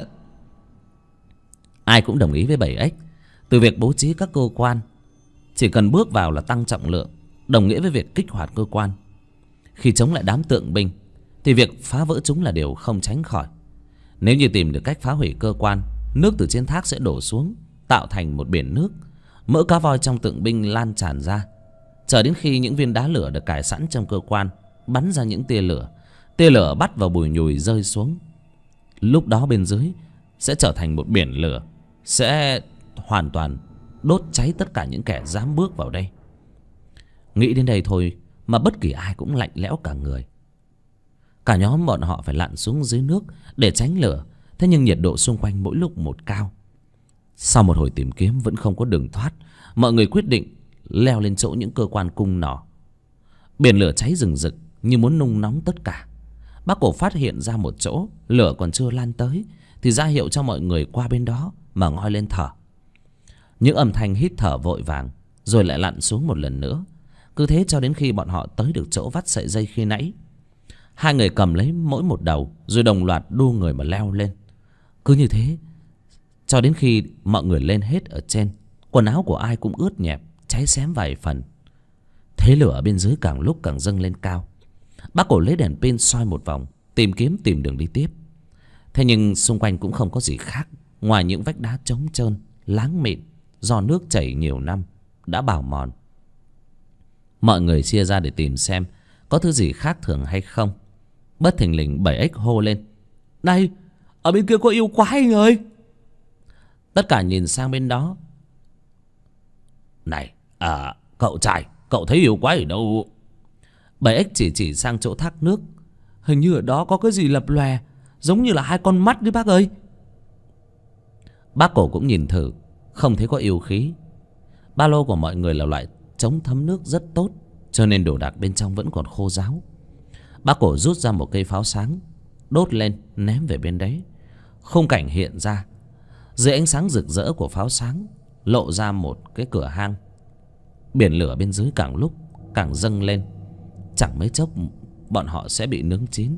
Ai cũng đồng ý với 7X. Từ việc bố trí các cơ quan, chỉ cần bước vào là tăng trọng lượng, đồng nghĩa với việc kích hoạt cơ quan. Khi chống lại đám tượng binh thì việc phá vỡ chúng là điều không tránh khỏi. Nếu như tìm được cách phá hủy cơ quan, nước từ trên thác sẽ đổ xuống, tạo thành một biển nước. Mỡ cá voi trong tượng binh lan tràn ra, chờ đến khi những viên đá lửa được cài sẵn trong cơ quan bắn ra những tia lửa. Tia lửa bắt vào bùi nhùi rơi xuống. Lúc đó bên dưới sẽ trở thành một biển lửa, sẽ hoàn toàn đốt cháy tất cả những kẻ dám bước vào đây. Nghĩ đến đây thôi mà bất kỳ ai cũng lạnh lẽo cả người. Cả nhóm bọn họ phải lặn xuống dưới nước để tránh lửa. Thế nhưng nhiệt độ xung quanh mỗi lúc một cao. Sau một hồi tìm kiếm vẫn không có đường thoát, mọi người quyết định leo lên chỗ những cơ quan cung nỏ. Biển lửa cháy rừng rực như muốn nung nóng tất cả. Bác Cổ phát hiện ra một chỗ lửa còn chưa lan tới thì ra hiệu cho mọi người qua bên đó mà ngoi lên thở. Những âm thanh hít thở vội vàng rồi lại lặn xuống một lần nữa. Cứ thế cho đến khi bọn họ tới được chỗ vắt sợi dây khi nãy. Hai người cầm lấy mỗi một đầu rồi đồng loạt đua người mà leo lên. Cứ như thế cho đến khi mọi người lên hết ở trên, quần áo của ai cũng ướt nhẹp, cháy xém vài phần. Thế lửa bên dưới càng lúc càng dâng lên cao. Bác Cổ lấy đèn pin soi một vòng, tìm đường đi tiếp. Thế nhưng xung quanh cũng không có gì khác ngoài những vách đá trống trơn, láng mịn do nước chảy nhiều năm đã bào mòn. Mọi người chia ra để tìm xem có thứ gì khác thường hay không. Bất thình lình 7X hô lên: "Này, ở bên kia có yêu quái anh ơi!" Tất cả nhìn sang bên đó. "Này, cậu trai, cậu thấy yêu quái ở đâu?" 7X chỉ sang chỗ thác nước. "Hình như ở đó có cái gì lập lòe, giống như là hai con mắt đấy bác ơi." Bác Cổ cũng nhìn thử, không thấy có yêu khí. Ba lô của mọi người là loại chống thấm nước rất tốt, cho nên đồ đạc bên trong vẫn còn khô ráo. Bác Cổ rút ra một cây pháo sáng, đốt lên ném về bên đấy. Khung cảnh hiện ra. Dưới ánh sáng rực rỡ của pháo sáng lộ ra một cái cửa hang. Biển lửa bên dưới càng lúc càng dâng lên. Chẳng mấy chốc bọn họ sẽ bị nướng chín.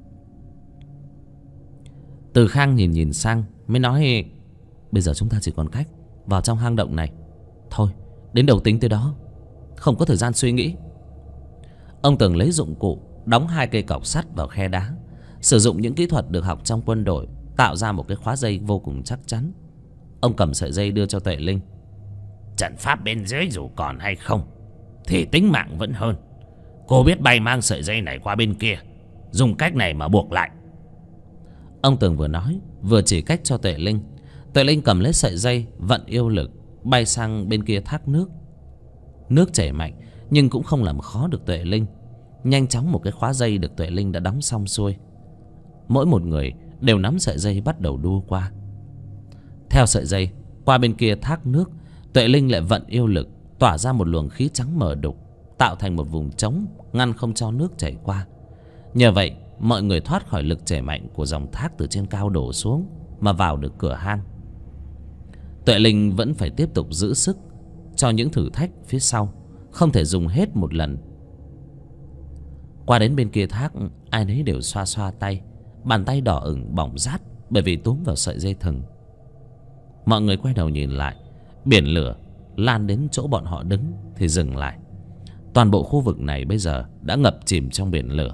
Từ Khang nhìn sang mới nói: "Bây giờ chúng ta chỉ còn cách vào trong hang động này. Thôi, đến đầu tính tới đó, không có thời gian suy nghĩ." Ông Tường lấy dụng cụ đóng hai cây cọc sắt vào khe đá, sử dụng những kỹ thuật được học trong quân đội tạo ra một cái khóa dây vô cùng chắc chắn. Ông cầm sợi dây đưa cho Tuệ Linh. "Trận pháp bên dưới dù còn hay không thì tính mạng vẫn hơn. Cô biết bay mang sợi dây này qua bên kia, dùng cách này mà buộc lại." Ông Tường vừa nói vừa chỉ cách cho Tuệ Linh. Tuệ Linh cầm lấy sợi dây, vận yêu lực bay sang bên kia thác nước. Nước chảy mạnh nhưng cũng không làm khó được Tuệ Linh. Nhanh chóng một cái khóa dây được Tuệ Linh đã đóng xong xuôi. Mỗi một người đều nắm sợi dây bắt đầu đua qua. Theo sợi dây qua bên kia thác nước, Tuệ Linh lại vận yêu lực tỏa ra một luồng khí trắng mờ đục, tạo thành một vùng trống ngăn không cho nước chảy qua. Nhờ vậy mọi người thoát khỏi lực chảy mạnh của dòng thác từ trên cao đổ xuống mà vào được cửa hang. Tuệ Linh vẫn phải tiếp tục giữ sức cho những thử thách phía sau, không thể dùng hết một lần. Qua đến bên kia thác, ai nấy đều xoa xoa tay, bàn tay đỏ ửng bỏng rát bởi vì túm vào sợi dây thừng. Mọi người quay đầu nhìn lại, biển lửa lan đến chỗ bọn họ đứng thì dừng lại. Toàn bộ khu vực này bây giờ đã ngập chìm trong biển lửa.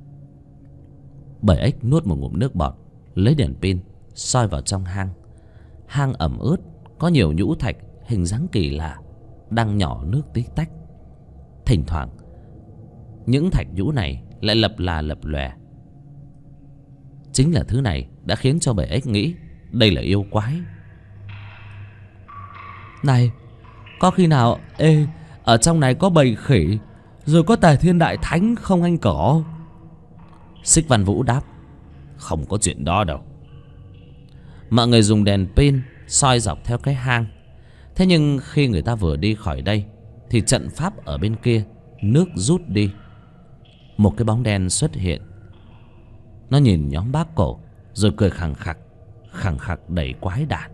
7X nuốt một ngụm nước bọt, lấy đèn pin soi vào trong hang. Hang ẩm ướt, có nhiều nhũ thạch hình dáng kỳ lạ đang nhỏ nước tí tách. Thỉnh thoảng những thạch nhũ này lại lập lòe. Chính là thứ này đã khiến cho 7X nghĩ đây là yêu quái. "Này, có khi nào ở trong này có bầy khỉ, rồi có Tề Thiên Đại Thánh không anh Cỏ?" Xích Văn Vũ đáp: "Không có chuyện đó đâu." Mọi người dùng đèn pin soi dọc theo cái hang. Thế nhưng khi người ta vừa đi khỏi đây thì trận pháp ở bên kia nước rút đi. Một cái bóng đen xuất hiện. Nó nhìn nhóm Bác Cổ rồi cười khằng khặc đầy quái đản.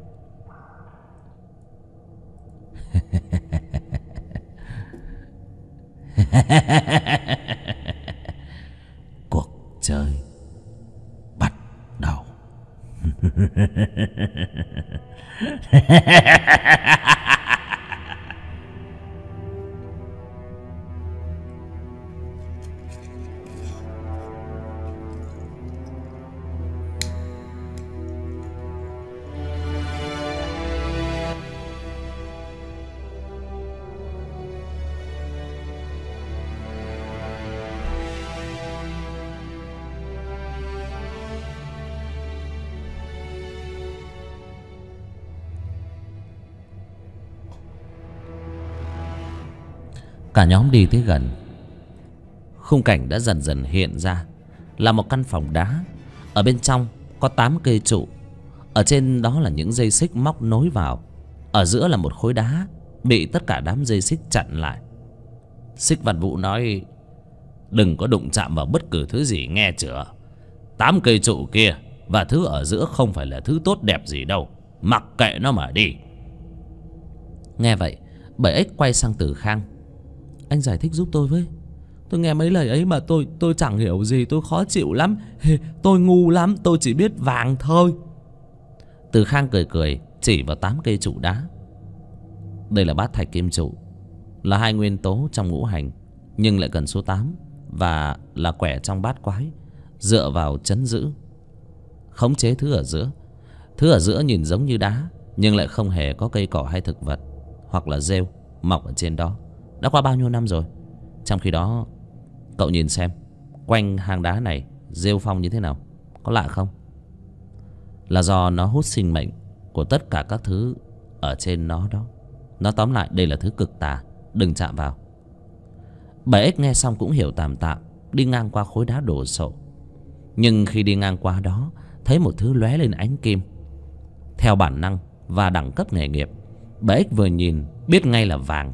Cả nhóm đi tới gần, khung cảnh đã dần dần hiện ra là một căn phòng đá. Ở bên trong có 8 cây trụ, ở trên đó là những dây xích móc nối vào. Ở giữa là một khối đá bị tất cả đám dây xích chặn lại. Xích Văn Vũ nói: đừng có đụng chạm vào bất cứ thứ gì, nghe chưa? 8 cây trụ kia và thứ ở giữa không phải là thứ tốt đẹp gì đâu, mặc kệ nó mà đi. Nghe vậy, Bảy Ếch quay sang Từ Khang: anh giải thích giúp tôi với. Tôi nghe mấy lời ấy mà tôi chẳng hiểu gì, tôi khó chịu lắm. Tôi ngu lắm, tôi chỉ biết vàng thôi. Từ Khang cười cười chỉ vào 8 cây trụ đá. Đây là bát thạch kim trụ, là 2 nguyên tố trong ngũ hành, nhưng lại cần số 8 và là quẻ trong bát quái, dựa vào trấn giữ, khống chế thứ ở giữa. Thứ ở giữa nhìn giống như đá, nhưng lại không hề có cây cỏ hay thực vật hoặc là rêu mọc ở trên đó. Đã qua bao nhiêu năm rồi. Trong khi đó, cậu nhìn xem quanh hang đá này rêu phong như thế nào, có lạ không? Là do nó hút sinh mệnh của tất cả các thứ ở trên nó đó. Nó tóm lại đây là thứ cực tà, đừng chạm vào. Bảy Ếch nghe xong cũng hiểu tạm tạm, đi ngang qua khối đá đổ sộ. Nhưng khi đi ngang qua đó, thấy một thứ lóe lên ánh kim. Theo bản năng và đẳng cấp nghề nghiệp, Bảy Ếch vừa nhìn biết ngay là vàng.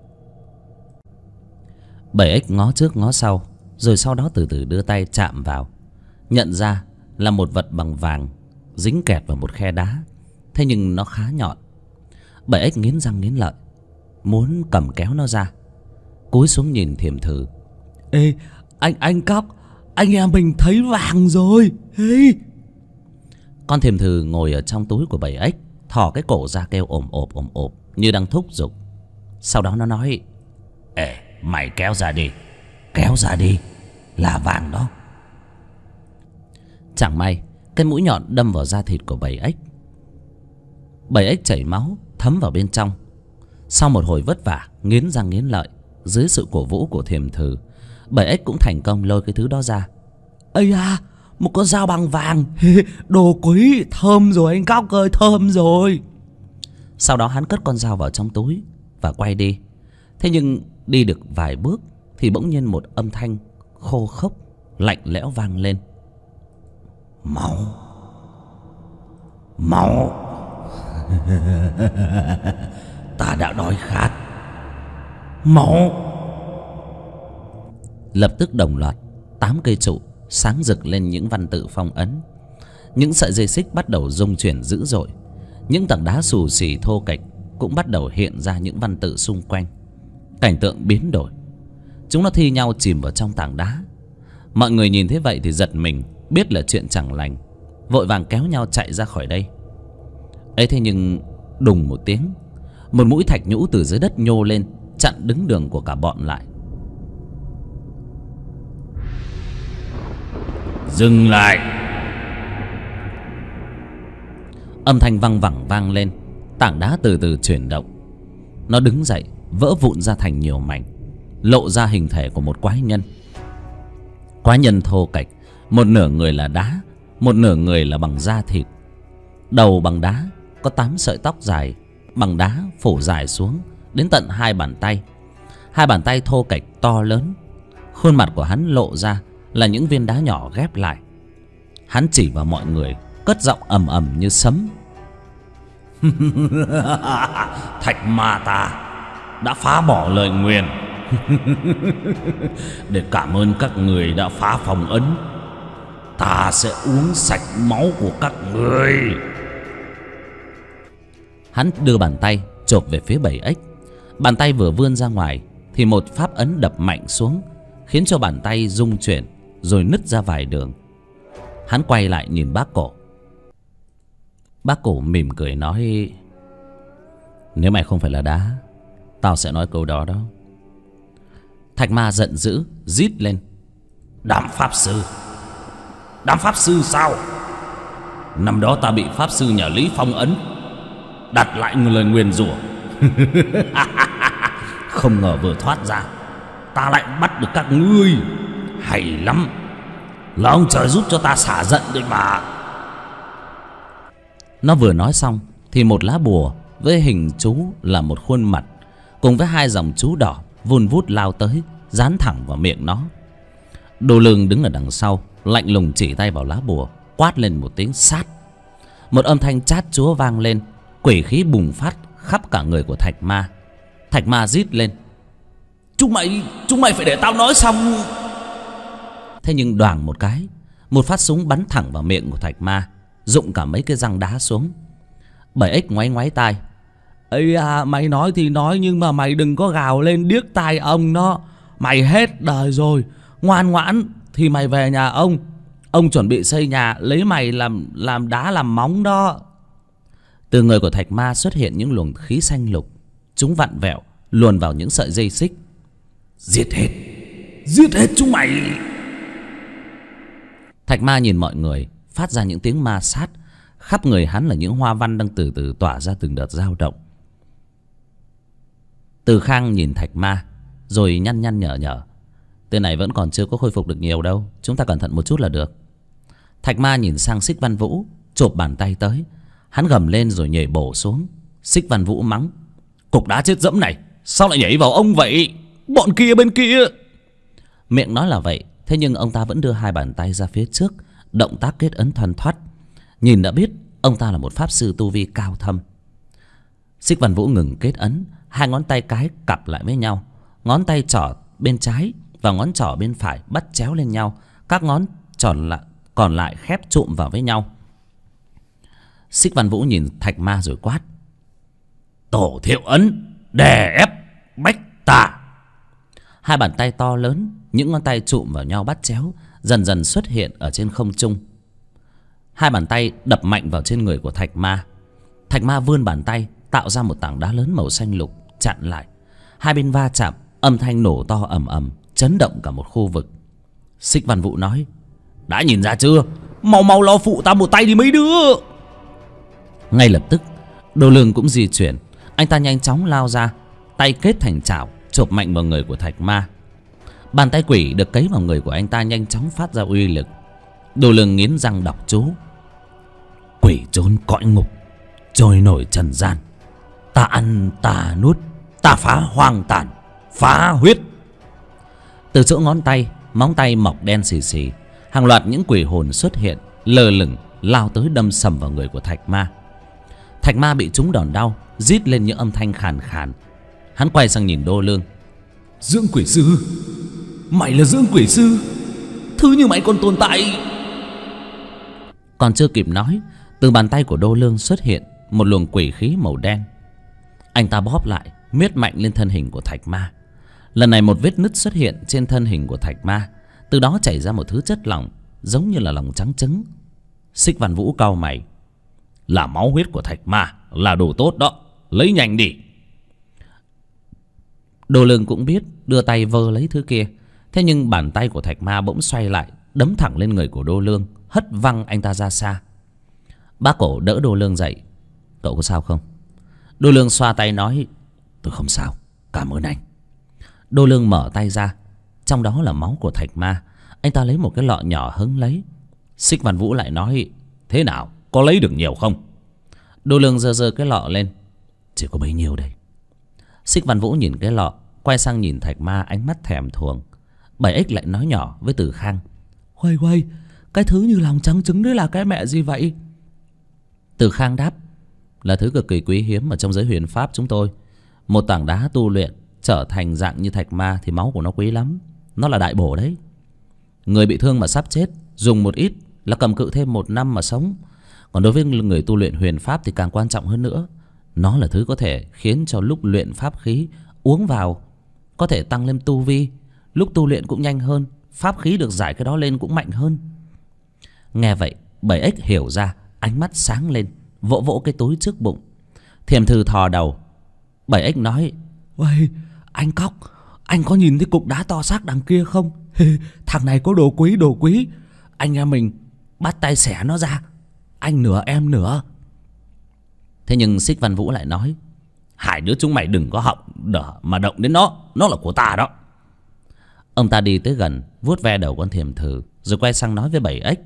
Bảy Ếch ngó trước ngó sau, rồi sau đó từ từ đưa tay chạm vào, nhận ra là một vật bằng vàng dính kẹt vào một khe đá. Thế nhưng nó khá nhọn. Bảy Ếch nghiến răng nghiến lợi, muốn cầm kéo nó ra. Cúi xuống nhìn Thiềm Thử: ê, anh Cóc, anh em mình thấy vàng rồi. Ê. Con Thiềm Thử ngồi ở trong túi của Bảy Ếch, thò cái cổ ra kêu ồm ồp như đang thúc giục. Sau đó nó nói: ê, mày kéo ra đi, kéo ra đi, là vàng đó. Chẳng may cái mũi nhọn đâm vào da thịt của Bảy Ếch. Bảy Ếch chảy máu thấm vào bên trong. Sau một hồi vất vả nghiến răng nghiến lợi dưới sự cổ vũ của Thiềm Thử, Bảy Ếch cũng thành công lôi cái thứ đó ra. Ây da, một con dao bằng vàng. Đồ quý, thơm rồi anh Cóc ơi, thơm rồi. Sau đó hắn cất con dao vào trong túi và quay đi. Thế nhưng đi được vài bước thì bỗng nhiên một âm thanh khô khốc lạnh lẽo vang lên: máu, máu. Ta đã đói khát. Máu. Lập tức đồng loạt 8 cây trụ sáng rực lên những văn tự phong ấn. Những sợi dây xích bắt đầu rung chuyển dữ dội. Những tảng đá xù xì thô kệch cũng bắt đầu hiện ra những văn tự xung quanh. Cảnh tượng biến đổi, chúng nó thi nhau chìm vào trong tảng đá. Mọi người nhìn thấy vậy thì giật mình, biết là chuyện chẳng lành, vội vàng kéo nhau chạy ra khỏi đây. Ấy thế nhưng đùng một tiếng, một mũi thạch nhũ từ dưới đất nhô lên, chặn đứng đường của cả bọn lại. Dừng lại. Âm thanh văng vẳng vang lên. Tảng đá từ từ chuyển động. Nó đứng dậy, vỡ vụn ra thành nhiều mảnh, lộ ra hình thể của một quái nhân. Quái nhân thô kệch, một nửa người là đá, một nửa người là bằng da thịt. Đầu bằng đá, có 8 sợi tóc dài bằng đá phủ dài xuống đến tận 2 bàn tay. 2 bàn tay thô kệch to lớn. Khuôn mặt của hắn lộ ra là những viên đá nhỏ ghép lại. Hắn chỉ vào mọi người, cất giọng ầm ầm như sấm: Thạch ma ta đã phá bỏ lời nguyền. Để cảm ơn các người đã phá phong ấn, ta sẽ uống sạch máu của các người. Hắn đưa bàn tay chộp về phía Bảy Ếch. Bàn tay vừa vươn ra ngoài thì một pháp ấn đập mạnh xuống, khiến cho bàn tay rung chuyển rồi nứt ra vài đường. Hắn quay lại nhìn bác Cổ. Bác Cổ mỉm cười nói: Nếu mày không phải là đá, tao sẽ nói câu đó đó. Thạch Ma giận dữ rít lên. Đám pháp sư sao? Năm đó ta bị pháp sư nhà Lý phong ấn, đặt lại lời nguyền rủa. Không ngờ vừa thoát ra, ta lại bắt được các ngươi. Hay lắm, là ông trời giúp cho ta xả giận đấy mà. Nó vừa nói xong thì một lá bùa với hình chú là một khuôn mặt cùng với 2 dòng chú đỏ vun vút lao tới, dán thẳng vào miệng nó. Đồ Lương đứng ở đằng sau, lạnh lùng chỉ tay vào lá bùa, quát lên một tiếng sát. Một âm thanh chát chúa vang lên, quỷ khí bùng phát khắp cả người của Thạch Ma. Thạch Ma rít lên. Chúng mày phải để tao nói xong. Thế nhưng đoàng một cái, một phát súng bắn thẳng vào miệng của Thạch Ma, rụng cả mấy cái răng đá xuống. 7X ngoáy ngoáy tai. Ây à, mày nói thì nói, nhưng mà mày đừng có gào lên điếc tai ông nó. Mày hết đời rồi. Ngoan ngoãn thì mày về nhà ông. Ông chuẩn bị xây nhà, lấy mày làm đá làm móng đó. Từ người của Thạch Ma xuất hiện những luồng khí xanh lục. Chúng vặn vẹo luồn vào những sợi dây xích. Giết hết chúng mày. Thạch Ma nhìn mọi người, phát ra những tiếng ma sát. Khắp người hắn là những hoa văn đang từ từ tỏa ra từng đợt dao động. Từ Khang nhìn Thạch Ma rồi nhăn nhăn nhở nhở. Tên này vẫn còn chưa có khôi phục được nhiều đâu, chúng ta cẩn thận một chút là được. Thạch Ma nhìn sang Xích Văn Vũ, chộp bàn tay tới. Hắn gầm lên rồi nhảy bổ xuống. Xích Văn Vũ mắng. Cục đá chết dẫm này, sao lại nhảy vào ông vậy? Bọn kia bên kia. Miệng nói là vậy, thế nhưng ông ta vẫn đưa 2 bàn tay ra phía trước, động tác kết ấn thoăn thoắt. Nhìn đã biết ông ta là một pháp sư tu vi cao thâm. Xích Văn Vũ ngừng kết ấn, 2 ngón tay cái cặp lại với nhau. Ngón tay trỏ bên trái và ngón trỏ bên phải bắt chéo lên nhau. Các ngón còn lại khép trụm vào với nhau. Xích Văn Vũ nhìn Thạch Ma rồi quát. Tổ thiệu ấn, đè ép bách tà. 2 bàn tay to lớn, những ngón tay trụm vào nhau bắt chéo, dần dần xuất hiện ở trên không trung. 2 bàn tay đập mạnh vào trên người của Thạch Ma. Thạch Ma vươn bàn tay, tạo ra một tảng đá lớn màu xanh lục chặn lại. 2 bên va chạm, âm thanh nổ to ầm ầm, chấn động cả một khu vực. Xích Văn Vũ nói. Đã nhìn ra chưa? Mau lo phụ ta một tay đi mấy đứa. Ngay lập tức Đồ Lương cũng di chuyển. Anh ta nhanh chóng lao ra, tay kết thành chảo, chộp mạnh vào người của Thạch Ma. Bàn tay quỷ được cấy vào người của anh ta nhanh chóng phát ra uy lực. Đồ Lương nghiến răng đọc chú. Quỷ trốn cõi ngục, trôi nổi trần gian, ta ăn ta nuốt, ta phá hoang tàn, phá huyết. Từ chỗ ngón tay, móng tay mọc đen xì xì. Hàng loạt những quỷ hồn xuất hiện, lơ lửng lao tới đâm sầm vào người của Thạch Ma. Thạch Ma bị trúng đòn đau, rít lên những âm thanh khàn khàn. Hắn quay sang nhìn Đô Lương. Dưỡng quỷ sư, mày là dưỡng quỷ sư? Thứ như mày còn tồn tại. Còn chưa kịp nói, từ bàn tay của Đô Lương xuất hiện một luồng quỷ khí màu đen. Anh ta bóp lại, miết mạnh lên thân hình của Thạch Ma. Lần này một vết nứt xuất hiện trên thân hình của Thạch Ma, từ đó chảy ra một thứ chất lỏng giống như là lòng trắng trứng. Xích Văn Vũ cau mày. Là máu huyết của Thạch Ma, là đồ tốt đó, lấy nhanh đi. Đồ Lương cũng biết, đưa tay vơ lấy thứ kia. Thế nhưng bàn tay của Thạch Ma bỗng xoay lại, đấm thẳng lên người của Đô Lương, hất văng anh ta ra xa. Bác Cổ đỡ Đô Lương dậy. Cậu có sao không? Đô Lương xoa tay nói. Tôi không sao, cảm ơn anh. Đô Lương mở tay ra, trong đó là máu của Thạch Ma. Anh ta lấy một cái lọ nhỏ hứng lấy. Xích Văn Vũ lại nói. Thế nào, có lấy được nhiều không? Đô Lương giơ giơ cái lọ lên. Chỉ có bấy nhiêu đây. Xích Văn Vũ nhìn cái lọ, quay sang nhìn Thạch Ma, ánh mắt thèm thuồng. 7X lại nói nhỏ với Từ Khang. Quay, cái thứ như lòng trắng trứng đấy là cái mẹ gì vậy? Từ Khang đáp. Là thứ cực kỳ quý hiếm ở trong giới huyền pháp chúng tôi. Một tảng đá tu luyện trở thành dạng như Thạch Ma thì máu của nó quý lắm. Nó là đại bổ đấy. Người bị thương mà sắp chết, dùng một ít là cầm cự thêm 1 năm mà sống. Còn đối với người tu luyện huyền pháp thì càng quan trọng hơn nữa. Nó là thứ có thể khiến cho lúc luyện pháp khí uống vào có thể tăng lên tu vi. Lúc tu luyện cũng nhanh hơn, pháp khí được giải cái đó lên cũng mạnh hơn. Nghe vậy 7X hiểu ra, ánh mắt sáng lên, vỗ vỗ cái túi trước bụng. Thiềm Thư thò đầu. Bảy ếch nói: "Ôi, anh Cóc, anh có nhìn thấy cục đá to xác đằng kia không? Thằng này có đồ quý, đồ quý. Anh em mình bắt tay xẻ nó ra, anh nửa em nửa." Thế nhưng Xích Văn Vũ lại nói: "Hai đứa chúng mày đừng có họng đỡ mà động đến nó là của ta đó." Ông ta đi tới gần, vuốt ve đầu con thiềm thử, rồi quay sang nói với bảy ếch: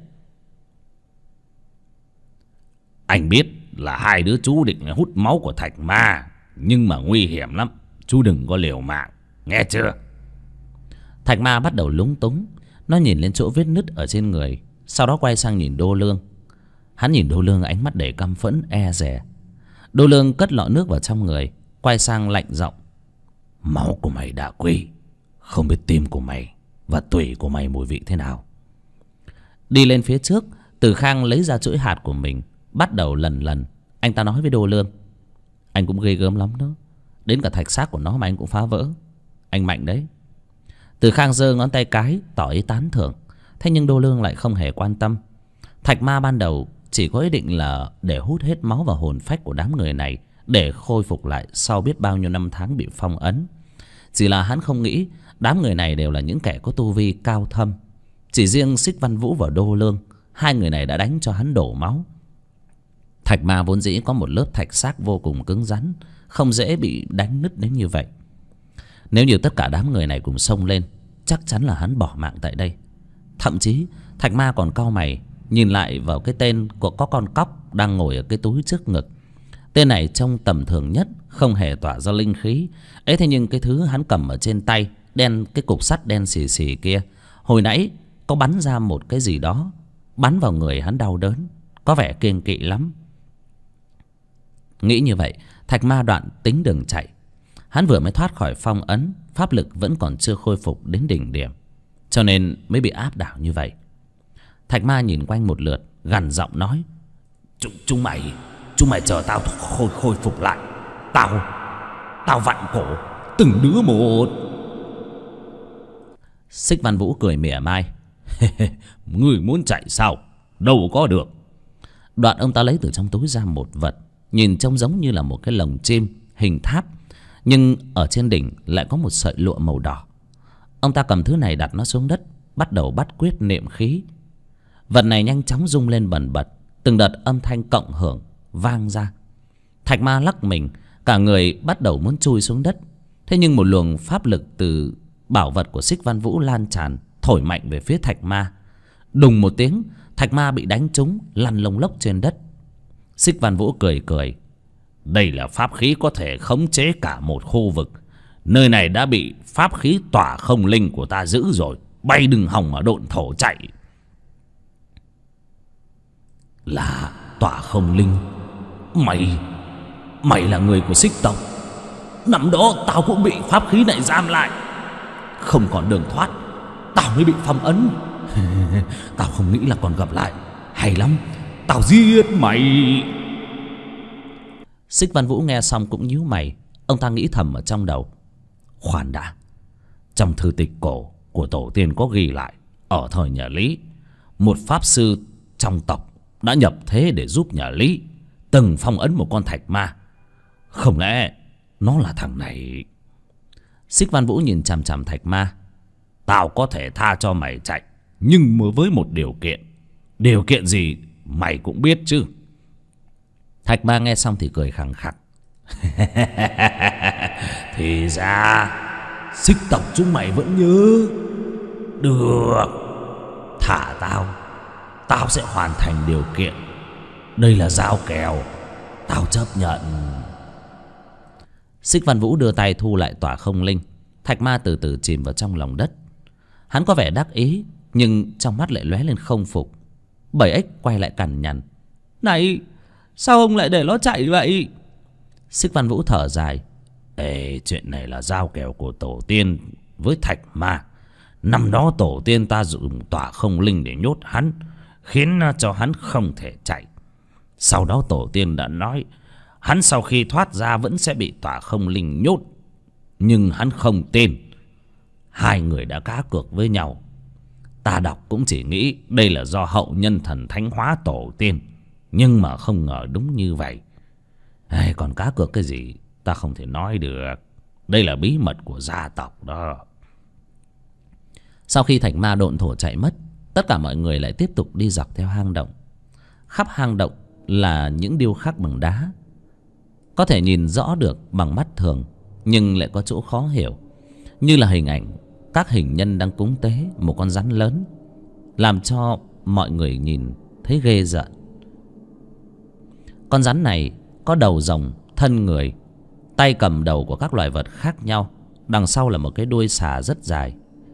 "Anh biết là hai đứa chú định hút máu của Thạch Ma, nhưng mà nguy hiểm lắm, chú đừng có liều mạng, nghe chưa?" Thạch Ma bắt đầu lúng túng. Nó nhìn lên chỗ vết nứt ở trên người, sau đó quay sang nhìn Đô Lương. Hắn nhìn Đô Lương ánh mắt đầy căm phẫn e dè. Đô Lương cất lọ nước vào trong người, quay sang lạnh giọng: "Máu của mày đã quý, không biết tim của mày và tủy của mày mùi vị thế nào." Đi lên phía trước, Từ Khang lấy ra chuỗi hạt của mình, bắt đầu lần lần. Anh ta nói với Đô Lương: "Anh cũng ghê gớm lắm đó, đến cả thạch xác của nó mà anh cũng phá vỡ. Anh mạnh đấy." Từ Khang giơ ngón tay cái tỏ ý tán thưởng. Thế nhưng Đô Lương lại không hề quan tâm. Thạch Ma ban đầu chỉ có ý định là để hút hết máu và hồn phách của đám người này, để khôi phục lại sau biết bao nhiêu năm tháng bị phong ấn. Chỉ là hắn không nghĩ đám người này đều là những kẻ có tu vi cao thâm. Chỉ riêng Xích Văn Vũ và Đô Lương, hai người này đã đánh cho hắn đổ máu. Thạch Ma vốn dĩ có một lớp thạch xác vô cùng cứng rắn, không dễ bị đánh nứt đến như vậy. Nếu như tất cả đám người này cùng xông lên, chắc chắn là hắn bỏ mạng tại đây. Thậm chí Thạch Ma còn cau mày nhìn lại vào cái tên của có con cóc đang ngồi ở cái túi trước ngực. Tên này trông tầm thường nhất, không hề tỏa ra linh khí ấy. Thế nhưng cái thứ hắn cầm ở trên tay, cái cục sắt đen xì xì kia, hồi nãy có bắn ra một cái gì đó, bắn vào người hắn đau đớn, có vẻ kiêng kỵ lắm. Nghĩ như vậy, Thạch Ma đoạn tính đường chạy. Hắn vừa mới thoát khỏi phong ấn, pháp lực vẫn còn chưa khôi phục đến đỉnh điểm, cho nên mới bị áp đảo như vậy. Thạch Ma nhìn quanh một lượt, gằn giọng nói: Chúng mày chờ tao khôi phục lại. Tao vặn cổ từng đứa một." Xích Văn Vũ cười mỉa mai: "Ngươi muốn chạy sao? Đâu có được." Đoạn ông ta lấy từ trong túi ra một vật, nhìn trông giống như là một cái lồng chim hình tháp, nhưng ở trên đỉnh lại có một sợi lụa màu đỏ. Ông ta cầm thứ này đặt nó xuống đất, bắt đầu bắt quyết niệm khí. Vật này nhanh chóng rung lên bần bật, từng đợt âm thanh cộng hưởng vang ra. Thạch Ma lắc mình, cả người bắt đầu muốn chui xuống đất. Thế nhưng một luồng pháp lực từ bảo vật của Xích Văn Vũ lan tràn, thổi mạnh về phía Thạch Ma. Đùng một tiếng, Thạch Ma bị đánh trúng, lăn lông lốc trên đất. Xích Văn Vũ cười cười: "Đây là pháp khí có thể khống chế cả một khu vực. Nơi này đã bị pháp khí tỏa không linh của ta giữ rồi. Bay đừng hòng mà độn thổ chạy." "Là tỏa không linh? Mày là người của Xích tộc? Năm đó tao cũng bị pháp khí này giam lại, không còn đường thoát, tao mới bị phong ấn. Tao không nghĩ là còn gặp lại. Hay lắm, tao giết mày." Xích Văn Vũ nghe xong cũng nhíu mày. Ông ta nghĩ thầm ở trong đầu: khoan đã, trong thư tịch cổ của tổ tiên có ghi lại, ở thời nhà Lý, một pháp sư trong tộc đã nhập thế để giúp nhà Lý, từng phong ấn một con thạch ma. Không lẽ nó là thằng này? Xích Văn Vũ nhìn chằm chằm Thạch Ma: "Tao có thể tha cho mày chạy, nhưng mới với một điều kiện." "Điều kiện gì mày cũng biết chứ?" Thạch Ma nghe xong thì cười khằng khặc: "Thì ra Xích tộc chúng mày vẫn nhớ. Được, thả tao sẽ hoàn thành điều kiện. Đây là giao kèo, tao chấp nhận." Xích Văn Vũ đưa tay thu lại tỏa không linh. Thạch Ma từ từ chìm vào trong lòng đất. Hắn có vẻ đắc ý, nhưng trong mắt lại lóe lên không phục. Bảy ếch quay lại cằn nhằn: "Này, sao ông lại để nó chạy vậy?" Xích Văn Vũ thở dài: "Ê, chuyện này là giao kèo của tổ tiên với Thạch Ma. Năm đó tổ tiên ta dùng tỏa không linh để nhốt hắn, khiến cho hắn không thể chạy. Sau đó tổ tiên đã nói hắn sau khi thoát ra vẫn sẽ bị tỏa không linh nhốt, nhưng hắn không tin. Hai người đã cá cược với nhau. Ta đọc cũng chỉ nghĩ đây là do hậu nhân thần thánh hóa tổ tiên, nhưng mà không ngờ đúng như vậy. Còn cá cược cái gì, Ta không thể nói được. Đây là bí mật của gia tộc đó. Sau khi thạch ma độn thổ chạy mất, tất cả mọi người lại tiếp tục đi dọc theo hang động. Khắp hang động là những điêu khắc bằng đá, có thể nhìn rõ được bằng mắt thường, nhưng lại có chỗ khó hiểu, như là hình ảnh các hình nhân đang cúng tế một con rắn lớn, làm cho mọi người nhìn thấy ghê rợn. Con rắn này có đầu rồng, thân người, tay cầm đầu của các loài vật khác nhau, đằng sau là một cái đuôi xà rất dài.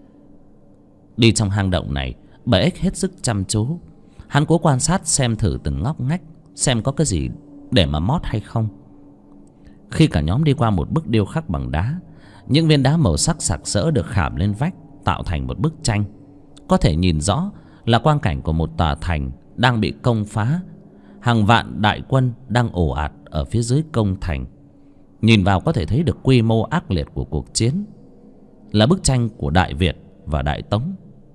Đi trong hang động này, bà ếch hết sức chăm chú. Hắn cố quan sát xem thử từng ngóc ngách, xem có cái gì để mà mót hay không. Khi cả nhóm đi qua một bức điêu khắc bằng đá, những viên đá màu sắc sặc sỡ được khảm lên vách, tạo thành một bức tranh. Có thể nhìn rõ là quang cảnh của một tòa thành đang bị công phá. Hàng vạn đại quân đang ồ ạt ở phía dưới công thành. Nhìn vào có thể thấy được quy mô ác liệt của cuộc chiến. Là bức tranh của Đại Việt và Đại Tống.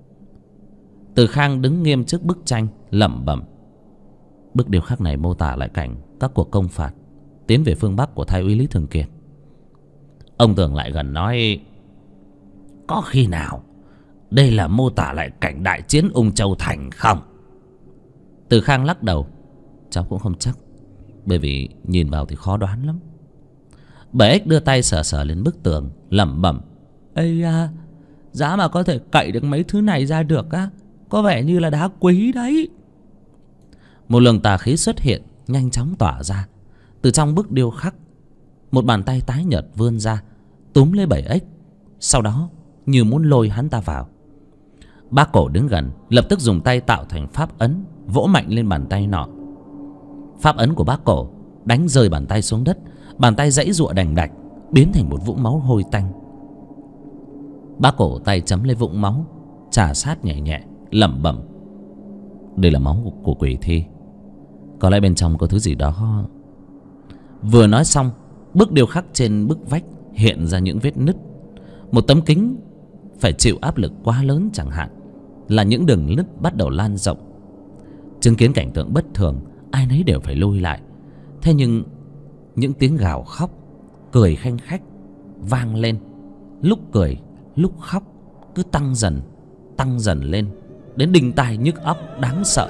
Từ Khang đứng nghiêm trước bức tranh, lẩm bẩm. Bức điêu khắc này mô tả lại cảnh các cuộc công phạt tiến về phương Bắc của Thái úy Lý Thường Kiệt. Ông Tường lại gần nói, có khi nào đây là mô tả lại cảnh đại chiến Ung Châu Thành không? Từ Khang lắc đầu. Cháu cũng không chắc, bởi vì nhìn vào thì khó đoán lắm. Bà ếch đưa tay sờ sờ lên bức tường, lẩm bẩm. Ây da, giá mà có thể cậy được mấy thứ này ra được á, có vẻ như là đá quý đấy. Một luồng tà khí xuất hiện, nhanh chóng tỏa ra. Từ trong bức điêu khắc, một bàn tay tái nhợt vươn ra, túm lấy bảy ếch, sau đó như muốn lôi hắn ta vào. Bác Cổ đứng gần, lập tức dùng tay tạo thành pháp ấn, vỗ mạnh lên bàn tay nọ. Pháp ấn của bác Cổ đánh rơi bàn tay xuống đất. Bàn tay giãy giụa đành đạch, biến thành một vũng máu hôi tanh. Bác Cổ tay chấm lấy vũng máu, chà sát nhẹ nhẹ, lẩm bẩm. Đây là máu của quỷ thi, có lẽ bên trong có thứ gì đó. Vừa nói xong, bức điêu khắc trên bức vách hiện ra những vết nứt. Một tấm kính phải chịu áp lực quá lớn chẳng hạn, là những đường nứt bắt đầu lan rộng. Chứng kiến cảnh tượng bất thường, ai nấy đều phải lui lại. Thế nhưng những tiếng gào khóc, cười khanh khách vang lên, lúc cười lúc khóc, cứ tăng dần lên, đến đinh tai nhức óc đáng sợ.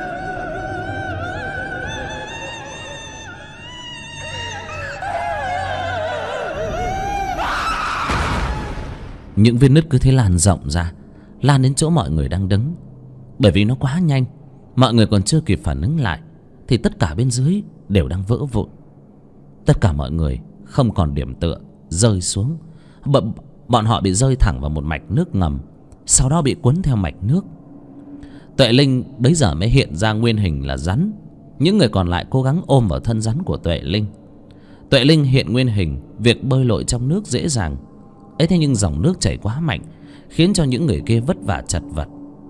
Những vết nứt cứ thế lan rộng ra, lan đến chỗ mọi người đang đứng. Bởi vì nó quá nhanh, mọi người còn chưa kịp phản ứng lại thì tất cả bên dưới đều đang vỡ vụn. Tất cả mọi người không còn điểm tựa, rơi xuống. Bọn họ bị rơi thẳng vào một mạch nước ngầm, sau đó bị cuốn theo mạch nước. Tuệ Linh bấy giờ mới hiện ra nguyên hình là rắn. Những người còn lại cố gắng ôm vào thân rắn của Tuệ Linh. Tuệ Linh hiện nguyên hình, việc bơi lội trong nước dễ dàng. Ấy thế nhưng dòng nước chảy quá mạnh, khiến cho những người kia vất vả chật vật.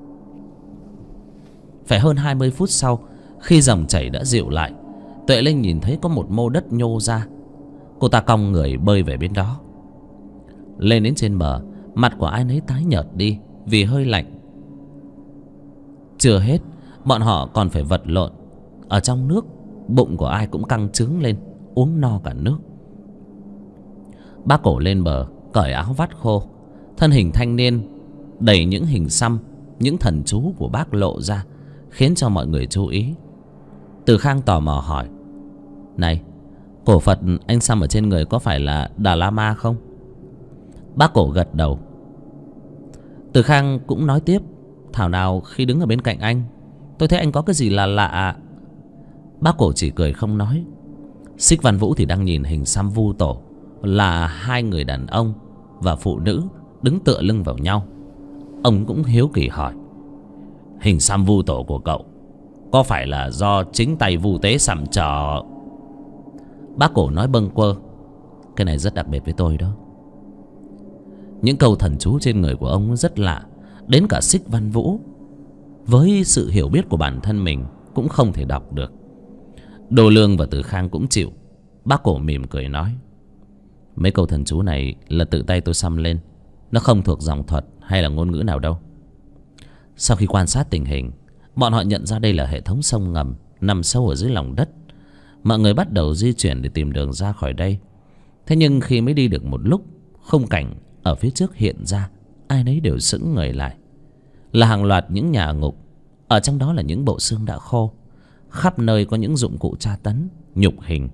Phải hơn 20 phút sau, khi dòng chảy đã dịu lại, Tuệ Linh nhìn thấy có một mô đất nhô ra. Cô ta cong người bơi về bên đó. Lên đến trên bờ, mặt của ai nấy tái nhợt đi vì hơi lạnh. Chưa hết, bọn họ còn phải vật lộn ở trong nước. Bụng của ai cũng căng trướng lên, uống no cả nước. Bác Cổ lên bờ, cởi áo vắt khô. Thân hình thanh niên đẩy những hình xăm, những thần chú của bác lộ ra, khiến cho mọi người chú ý. Từ Khang tò mò hỏi, này, cổ Phật anh xăm ở trên người có phải là Đà La Ma không? Bác Cổ gật đầu. Từ Khang cũng nói tiếp, thảo nào khi đứng ở bên cạnh anh, tôi thấy anh có cái gì là lạ. Bác Cổ chỉ cười không nói. Xích Văn Vũ thì đang nhìn hình xăm Vu Tổ, là hai người đàn ông và phụ nữ đứng tựa lưng vào nhau. Ông cũng hiếu kỳ hỏi, hình xăm Vu Tổ của cậu có phải là do chính tay Vu Tế xăm cho? Bác Cổ nói bâng quơ, cái này rất đặc biệt với tôi đó. Những câu thần chú trên người của ông rất lạ, đến cả Xích Văn Vũ với sự hiểu biết của bản thân mình cũng không thể đọc được. Đô Lương và Từ Khang cũng chịu. Bác Cổ mỉm cười nói, mấy câu thần chú này là tự tay tôi xăm lên, nó không thuộc dòng thuật hay là ngôn ngữ nào đâu. Sau khi quan sát tình hình, bọn họ nhận ra đây là hệ thống sông ngầm nằm sâu ở dưới lòng đất. Mọi người bắt đầu di chuyển để tìm đường ra khỏi đây. Thế nhưng khi mới đi được một lúc, khung cảnh ở phía trước hiện ra. Ai nấy đều sững người lại. Là hàng loạt những nhà ngục. Ở trong đó là những bộ xương đã khô. Khắp nơi có những dụng cụ tra tấn, nhục hình.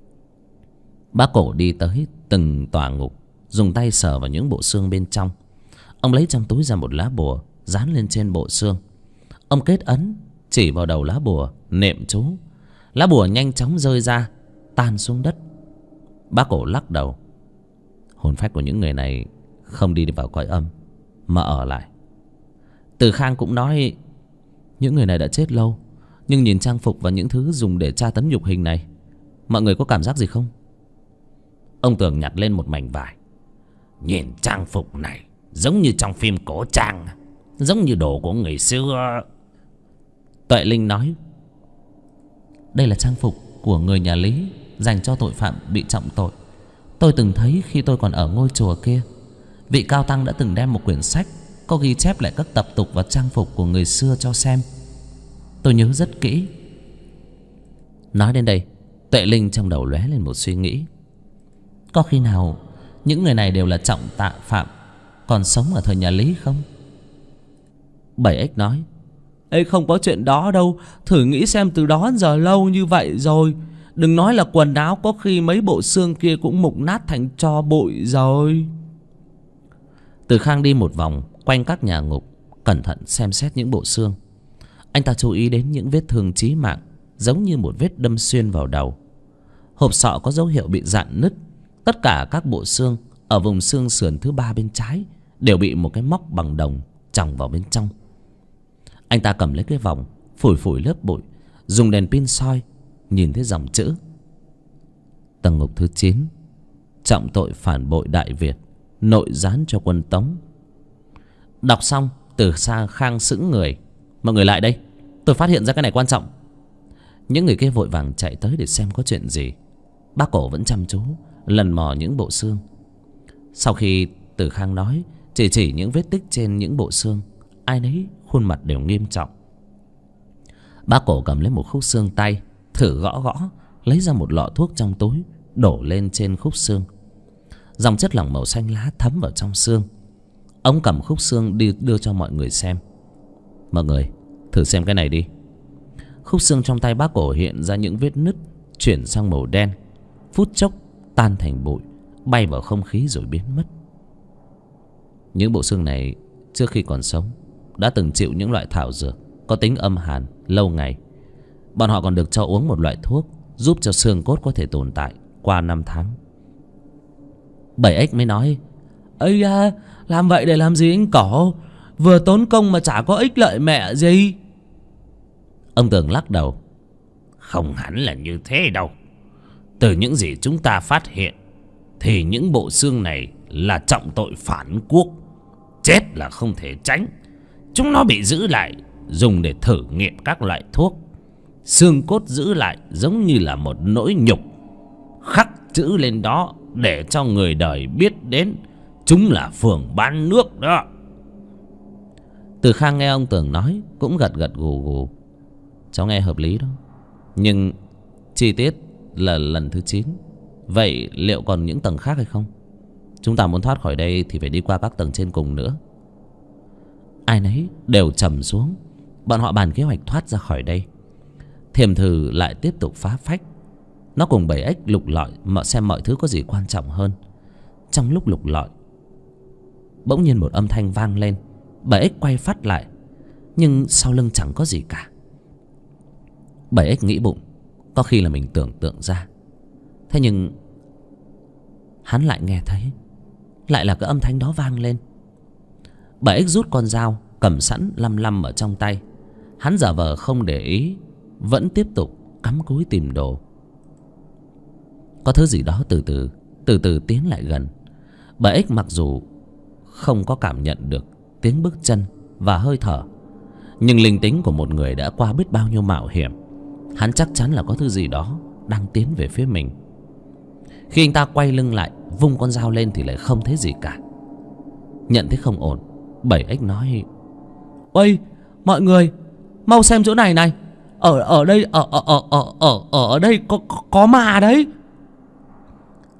Bác Cổ đi tới từng tòa ngục, dùng tay sờ vào những bộ xương bên trong. Ông lấy trong túi ra một lá bùa, dán lên trên bộ xương. Ông kết ấn, chỉ vào đầu lá bùa, niệm chú. Lá bùa nhanh chóng rơi ra, tan xuống đất. Bác Cổ lắc đầu. Hồn phách của những người này không đi vào cõi âm, mà ở lại. Từ Khang cũng nói, những người này đã chết lâu, nhưng nhìn trang phục và những thứ dùng để tra tấn nhục hình này, mọi người có cảm giác gì không? Ông Tường nhặt lên một mảnh vải. Nhìn trang phục này giống như trong phim cổ trang, giống như đồ của người xưa. Tuệ Linh nói, đây là trang phục của người nhà Lý, dành cho tội phạm bị trọng tội. Tôi từng thấy khi tôi còn ở ngôi chùa kia. Vị cao tăng đã từng đem một quyển sách có ghi chép lại các tập tục và trang phục của người xưa cho xem. Tôi nhớ rất kỹ. Nói đến đây, Tuệ Linh trong đầu lóe lên một suy nghĩ. Có khi nào những người này đều là trọng tạ phạm, còn sống ở thời nhà Lý không? Bảy Ếch nói, ê, không có chuyện đó đâu. Thử nghĩ xem, từ đó đến giờ lâu như vậy rồi, đừng nói là quần áo, có khi mấy bộ xương kia cũng mục nát thành tro bụi rồi. Từ Khang đi một vòng quanh các nhà ngục, cẩn thận xem xét những bộ xương. Anh ta chú ý đến những vết thương chí mạng, giống như một vết đâm xuyên vào đầu. Hộp sọ có dấu hiệu bị rạn nứt. Tất cả các bộ xương ở vùng xương sườn thứ 3 bên trái đều bị một cái móc bằng đồng chòng vào bên trong. Anh ta cầm lấy cái vòng, phủi phủi lớp bụi, dùng đèn pin soi, nhìn thấy dòng chữ: tầng ngục thứ 9, trọng tội phản bội Đại Việt, nội gián cho quân Tống. Đọc xong, Từ Khang sững người. Mọi người lại đây, tôi phát hiện ra cái này quan trọng. Những người kia vội vàng chạy tới để xem có chuyện gì. Bác Cổ vẫn chăm chú lần mò những bộ xương. Sau khi Từ Khang nói, chỉ những vết tích trên những bộ xương, ai nấy khuôn mặt đều nghiêm trọng. Bác Cổ cầm lấy một khúc xương tay, thử gõ gõ, lấy ra một lọ thuốc trong túi, đổ lên trên khúc xương. Dòng chất lỏng màu xanh lá thấm vào trong xương. Ông cầm khúc xương đi đưa cho mọi người xem. Mọi người thử xem cái này đi. Khúc xương trong tay bác Cổ hiện ra những vết nứt, chuyển sang màu đen, phút chốc tan thành bụi, bay vào không khí rồi biến mất. Những bộ xương này trước khi còn sống đã từng chịu những loại thảo dược có tính âm hàn lâu ngày. Bọn họ còn được cho uống một loại thuốc giúp cho xương cốt có thể tồn tại qua 5 tháng. Bảy Ếch mới nói, ây da, làm vậy để làm gì anh Cổ? Vừa tốn công mà chả có ích lợi mẹ gì. Ông Tường lắc đầu. Không hẳn là như thế đâu. Từ những gì chúng ta phát hiện thì những bộ xương này là trọng tội phản quốc, chết là không thể tránh. Chúng nó bị giữ lại dùng để thử nghiệm các loại thuốc. Xương cốt giữ lại giống như là một nỗi nhục, khắc chữ lên đó để cho người đời biết đến chúng là phường bán nước đó. Từ Khang nghe ông Tường nói cũng gật gật gù gù. Cháu nghe hợp lý đó, nhưng chi tiết là lần thứ 9. Vậy liệu còn những tầng khác hay không? Chúng ta muốn thoát khỏi đây thì phải đi qua các tầng trên cùng nữa. Ai nấy đều trầm xuống. Bọn họ bàn kế hoạch thoát ra khỏi đây. Thiềm Thử lại tiếp tục phá phách. Nó cùng Bảy Ếch lục lọi xem mọi thứ có gì quan trọng hơn. Trong lúc lục lọi, bỗng nhiên một âm thanh vang lên. Bảy Ếch quay phát lại, nhưng sau lưng chẳng có gì cả. Bảy Ếch nghĩ bụng, có khi là mình tưởng tượng ra. Thế nhưng hắn lại nghe thấy, lại là cái âm thanh đó vang lên. Bảy Ếch rút con dao cầm sẵn lăm lăm ở trong tay. Hắn giả vờ không để ý, vẫn tiếp tục cắm cúi tìm đồ. Có thứ gì đó từ từ tiến lại gần. Bảy Ếch mặc dù không có cảm nhận được tiếng bước chân và hơi thở, nhưng linh tính của một người đã qua biết bao nhiêu mạo hiểm, hắn chắc chắn là có thứ gì đó đang tiến về phía mình. Khi anh ta quay lưng lại, vung con dao lên thì lại không thấy gì cả. Nhận thấy không ổn, Bảy Ếch nói, ôi mọi người mau xem chỗ này này, ở đây ở đây có ma đấy.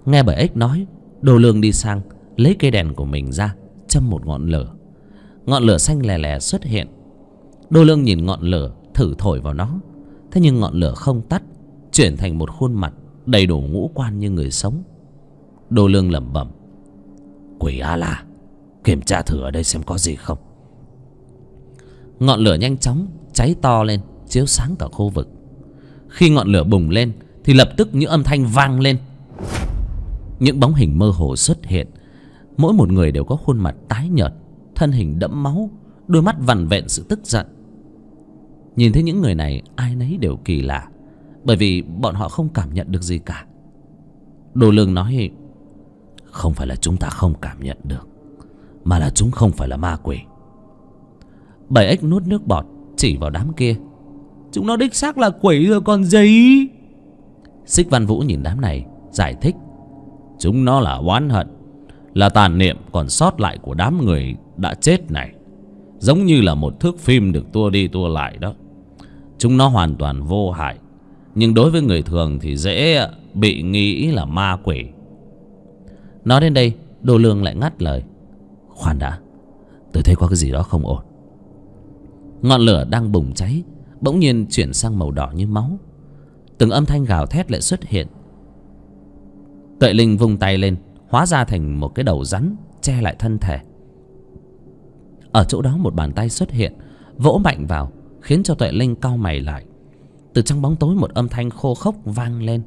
Nghe Bảy Ếch nói, Đồ Lương đi sang lấy cây đèn của mình ra, châm một ngọn lửa. Ngọn lửa xanh lè lè xuất hiện. Đồ Lương nhìn ngọn lửa, thử thổi vào nó. Thế nhưng ngọn lửa không tắt, chuyển thành một khuôn mặt đầy đủ ngũ quan như người sống. Đồ Lương lẩm bẩm: Quỷ A-la, kiểm tra thử ở đây xem có gì không. Ngọn lửa nhanh chóng cháy to lên, chiếu sáng cả khu vực. Khi ngọn lửa bùng lên thì lập tức những âm thanh vang lên. Những bóng hình mơ hồ xuất hiện. Mỗi một người đều có khuôn mặt tái nhợt, thân hình đẫm máu, đôi mắt vằn vện sự tức giận. Nhìn thấy những người này, ai nấy đều kỳ lạ, bởi vì bọn họ không cảm nhận được gì cả. Đồ Lương nói: Không phải là chúng ta không cảm nhận được, mà là chúng không phải là ma quỷ. Bảy Ếch nuốt nước bọt, chỉ vào đám kia: Chúng nó đích xác là quỷ rồi còn gì. Xích Văn Vũ nhìn đám này, giải thích: Chúng nó là oán hận, là tàn niệm còn sót lại của đám người đã chết này. Giống như là một thước phim được tua đi tua lại đó. Chúng nó hoàn toàn vô hại, nhưng đối với người thường thì dễ bị nghĩ là ma quỷ. Nói đến đây, Đồ Lương lại ngắt lời: Khoan đã, tôi thấy có cái gì đó không ổn. Ngọn lửa đang bùng cháy bỗng nhiên chuyển sang màu đỏ như máu. Từng âm thanh gào thét lại xuất hiện. Tuệ Linh vung tay lên, hóa ra thành một cái đầu rắn che lại thân thể. Ở chỗ đó một bàn tay xuất hiện, vỗ mạnh vào, khiến cho Tuệ Linh cau mày lại. Từ trong bóng tối một âm thanh khô khốc vang lên: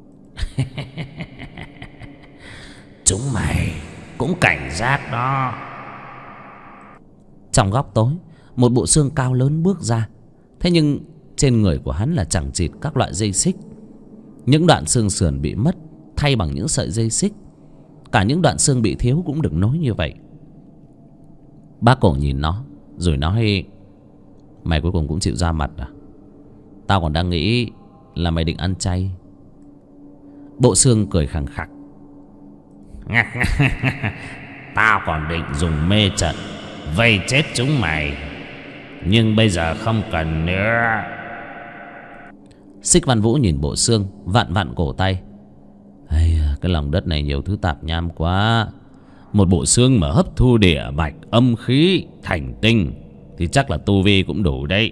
Chúng mày cũng cảnh giác đó. Trong góc tối, một bộ xương cao lớn bước ra. Thế nhưng trên người của hắn là chẳng chịt các loại dây xích. Những đoạn xương sườn bị mất, thay bằng những sợi dây xích. Cả những đoạn xương bị thiếu cũng được nối như vậy. Bác Cổ nhìn nó rồi nói: Mày cuối cùng cũng chịu ra mặt à? Tao còn đang nghĩ là mày định ăn chay. Bộ xương cười khằng khặc: Tao còn định dùng mê trận vây chết chúng mày, nhưng bây giờ không cần nữa. Xích Văn Vũ nhìn bộ xương, vặn vặn cổ tay: Cái lòng đất này nhiều thứ tạp nham quá. Một bộ xương mà hấp thu địa mạch âm khí thành tinh thì chắc là tu vi cũng đủ đấy.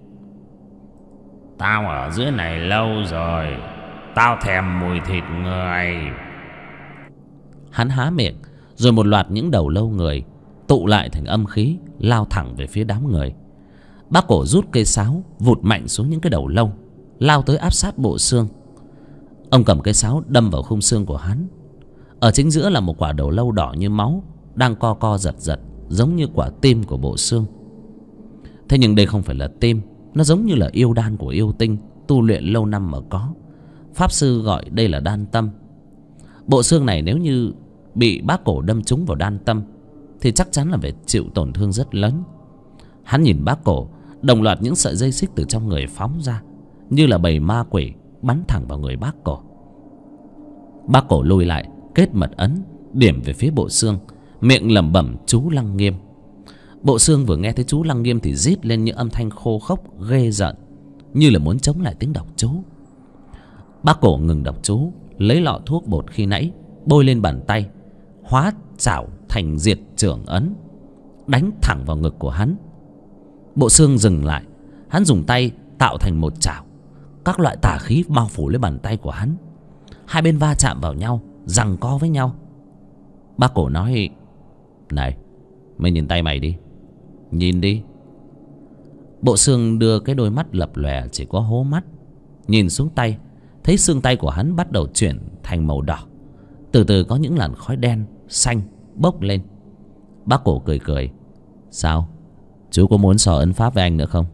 Tao ở dưới này lâu rồi, tao thèm mùi thịt người. Hắn há miệng, rồi một loạt những đầu lâu người tụ lại thành âm khí, lao thẳng về phía đám người. Bác Cổ rút cây sáo, vụt mạnh xuống những cái đầu lâu, lao tới áp sát bộ xương. Ông cầm cây sáo đâm vào khung xương của hắn. Ở chính giữa là một quả đầu lâu đỏ như máu, đang co co giật giật, giống như quả tim của bộ xương. Thế nhưng đây không phải là tim, nó giống như là yêu đan của yêu tinh, tu luyện lâu năm mà có. Pháp sư gọi đây là đan tâm. Bộ xương này nếu như bị Bác Cổ đâm trúng vào đan tâm thì chắc chắn là phải chịu tổn thương rất lớn. Hắn nhìn Bác Cổ, đồng loạt những sợi dây xích từ trong người phóng ra, như là bầy ma quỷ bắn thẳng vào người Bác Cổ. Bác Cổ lùi lại, kết mật ấn, điểm về phía bộ xương, miệng lẩm bẩm chú Lăng Nghiêm. Bộ xương vừa nghe thấy chú Lăng Nghiêm thì rít lên những âm thanh khô khốc ghê rợn, như là muốn chống lại tiếng đọc chú. Bác Cổ ngừng đọc chú, lấy lọ thuốc bột khi nãy bôi lên bàn tay, hóa chảo thành diệt trưởng ấn, đánh thẳng vào ngực của hắn. Bộ xương dừng lại, hắn dùng tay tạo thành một chảo. Các loại tà khí bao phủ lấy bàn tay của hắn. Hai bên va chạm vào nhau, giằng co với nhau. Bác Cổ nói: Này, mày nhìn tay mày đi. Nhìn đi. Bộ xương đưa cái đôi mắt lập lòe chỉ có hố mắt, nhìn xuống tay, thấy xương tay của hắn bắt đầu chuyển thành màu đỏ. Từ từ có những làn khói đen, xanh bốc lên. Bác Cổ cười cười: Sao? Chú có muốn sò ấn pháp với anh nữa không?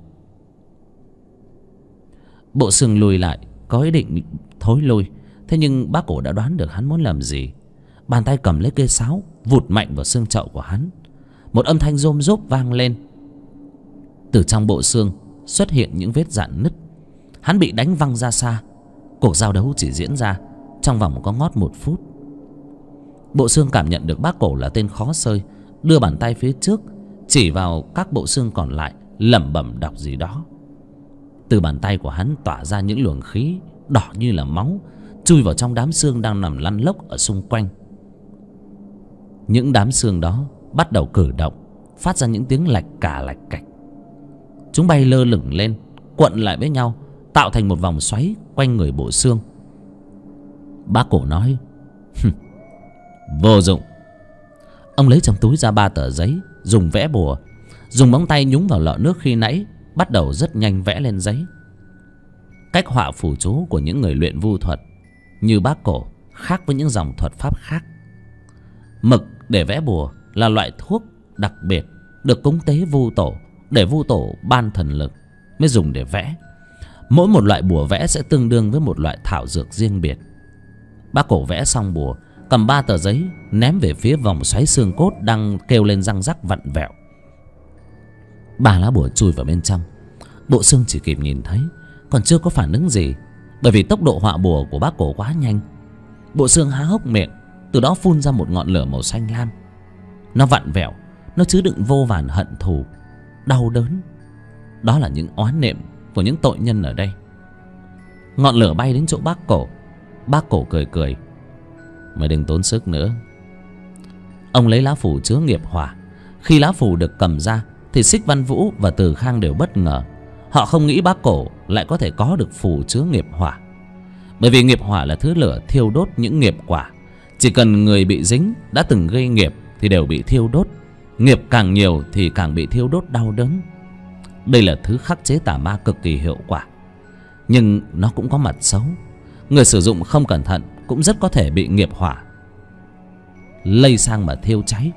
Bộ xương lùi lại, có ý định thối lui. Thế nhưng Bác Cổ đã đoán được hắn muốn làm gì. Bàn tay cầm lấy cây sáo, vụt mạnh vào xương chậu của hắn. Một âm thanh rôm rốp vang lên. Từ trong bộ xương xuất hiện những vết rạn nứt. Hắn bị đánh văng ra xa. Cuộc giao đấu chỉ diễn ra trong vòng có ngót 1 phút. Bộ xương cảm nhận được Bác Cổ là tên khó xơi, đưa bàn tay phía trước chỉ vào các bộ xương còn lại, lẩm bẩm đọc gì đó. Từ bàn tay của hắn tỏa ra những luồng khí đỏ như là máu, chui vào trong đám xương đang nằm lăn lóc ở xung quanh. Những đám xương đó bắt đầu cử động, phát ra những tiếng lạch cà lạch cạch. Chúng bay lơ lửng lên, cuộn lại với nhau, tạo thành một vòng xoáy quanh người bộ xương. Bác Cổ nói: vô dụng. Ông lấy trong túi ra 3 tờ giấy, dùng vẽ bùa, dùng móng tay nhúng vào lọ nước khi nãy, bắt đầu rất nhanh vẽ lên giấy. Cách họa phù chú của những người luyện vu thuật như bác Cổ khác với những dòng thuật pháp khác. Mực để vẽ bùa là loại thuốc đặc biệt được cúng tế vu tổ, để vu tổ ban thần lực mới dùng để vẽ. Mỗi một loại bùa vẽ sẽ tương đương với một loại thảo dược riêng biệt. Bác Cổ vẽ xong bùa, cầm 3 tờ giấy ném về phía vòng xoáy xương cốt đang kêu lên răng rắc vặn vẹo. 3 lá bùa chui vào bên trong. Bộ xương chỉ kịp nhìn thấy, còn chưa có phản ứng gì, bởi vì tốc độ họa bùa của bác Cổ quá nhanh. Bộ xương há hốc miệng, từ đó phun ra một ngọn lửa màu xanh lam. Nó vặn vẹo, nó chứa đựng vô vàn hận thù, đau đớn. Đó là những oán niệm của những tội nhân ở đây. Ngọn lửa bay đến chỗ bác Cổ. Bác Cổ cười cười: mày đừng tốn sức nữa. Ông lấy lá phù chứa nghiệp hỏa. Khi lá phù được cầm ra thì Xích Văn Vũ và Từ Khang đều bất ngờ. Họ không nghĩ bác Cổ lại có thể có được phù chứa nghiệp hỏa, bởi vì nghiệp hỏa là thứ lửa thiêu đốt những nghiệp quả. Chỉ cần người bị dính đã từng gây nghiệp thì đều bị thiêu đốt. Nghiệp càng nhiều thì càng bị thiêu đốt đau đớn. Đây là thứ khắc chế tà ma cực kỳ hiệu quả, nhưng nó cũng có mặt xấu. Người sử dụng không cẩn thận cũng rất có thể bị nghiệp hỏa lây sang mà thiêu cháy.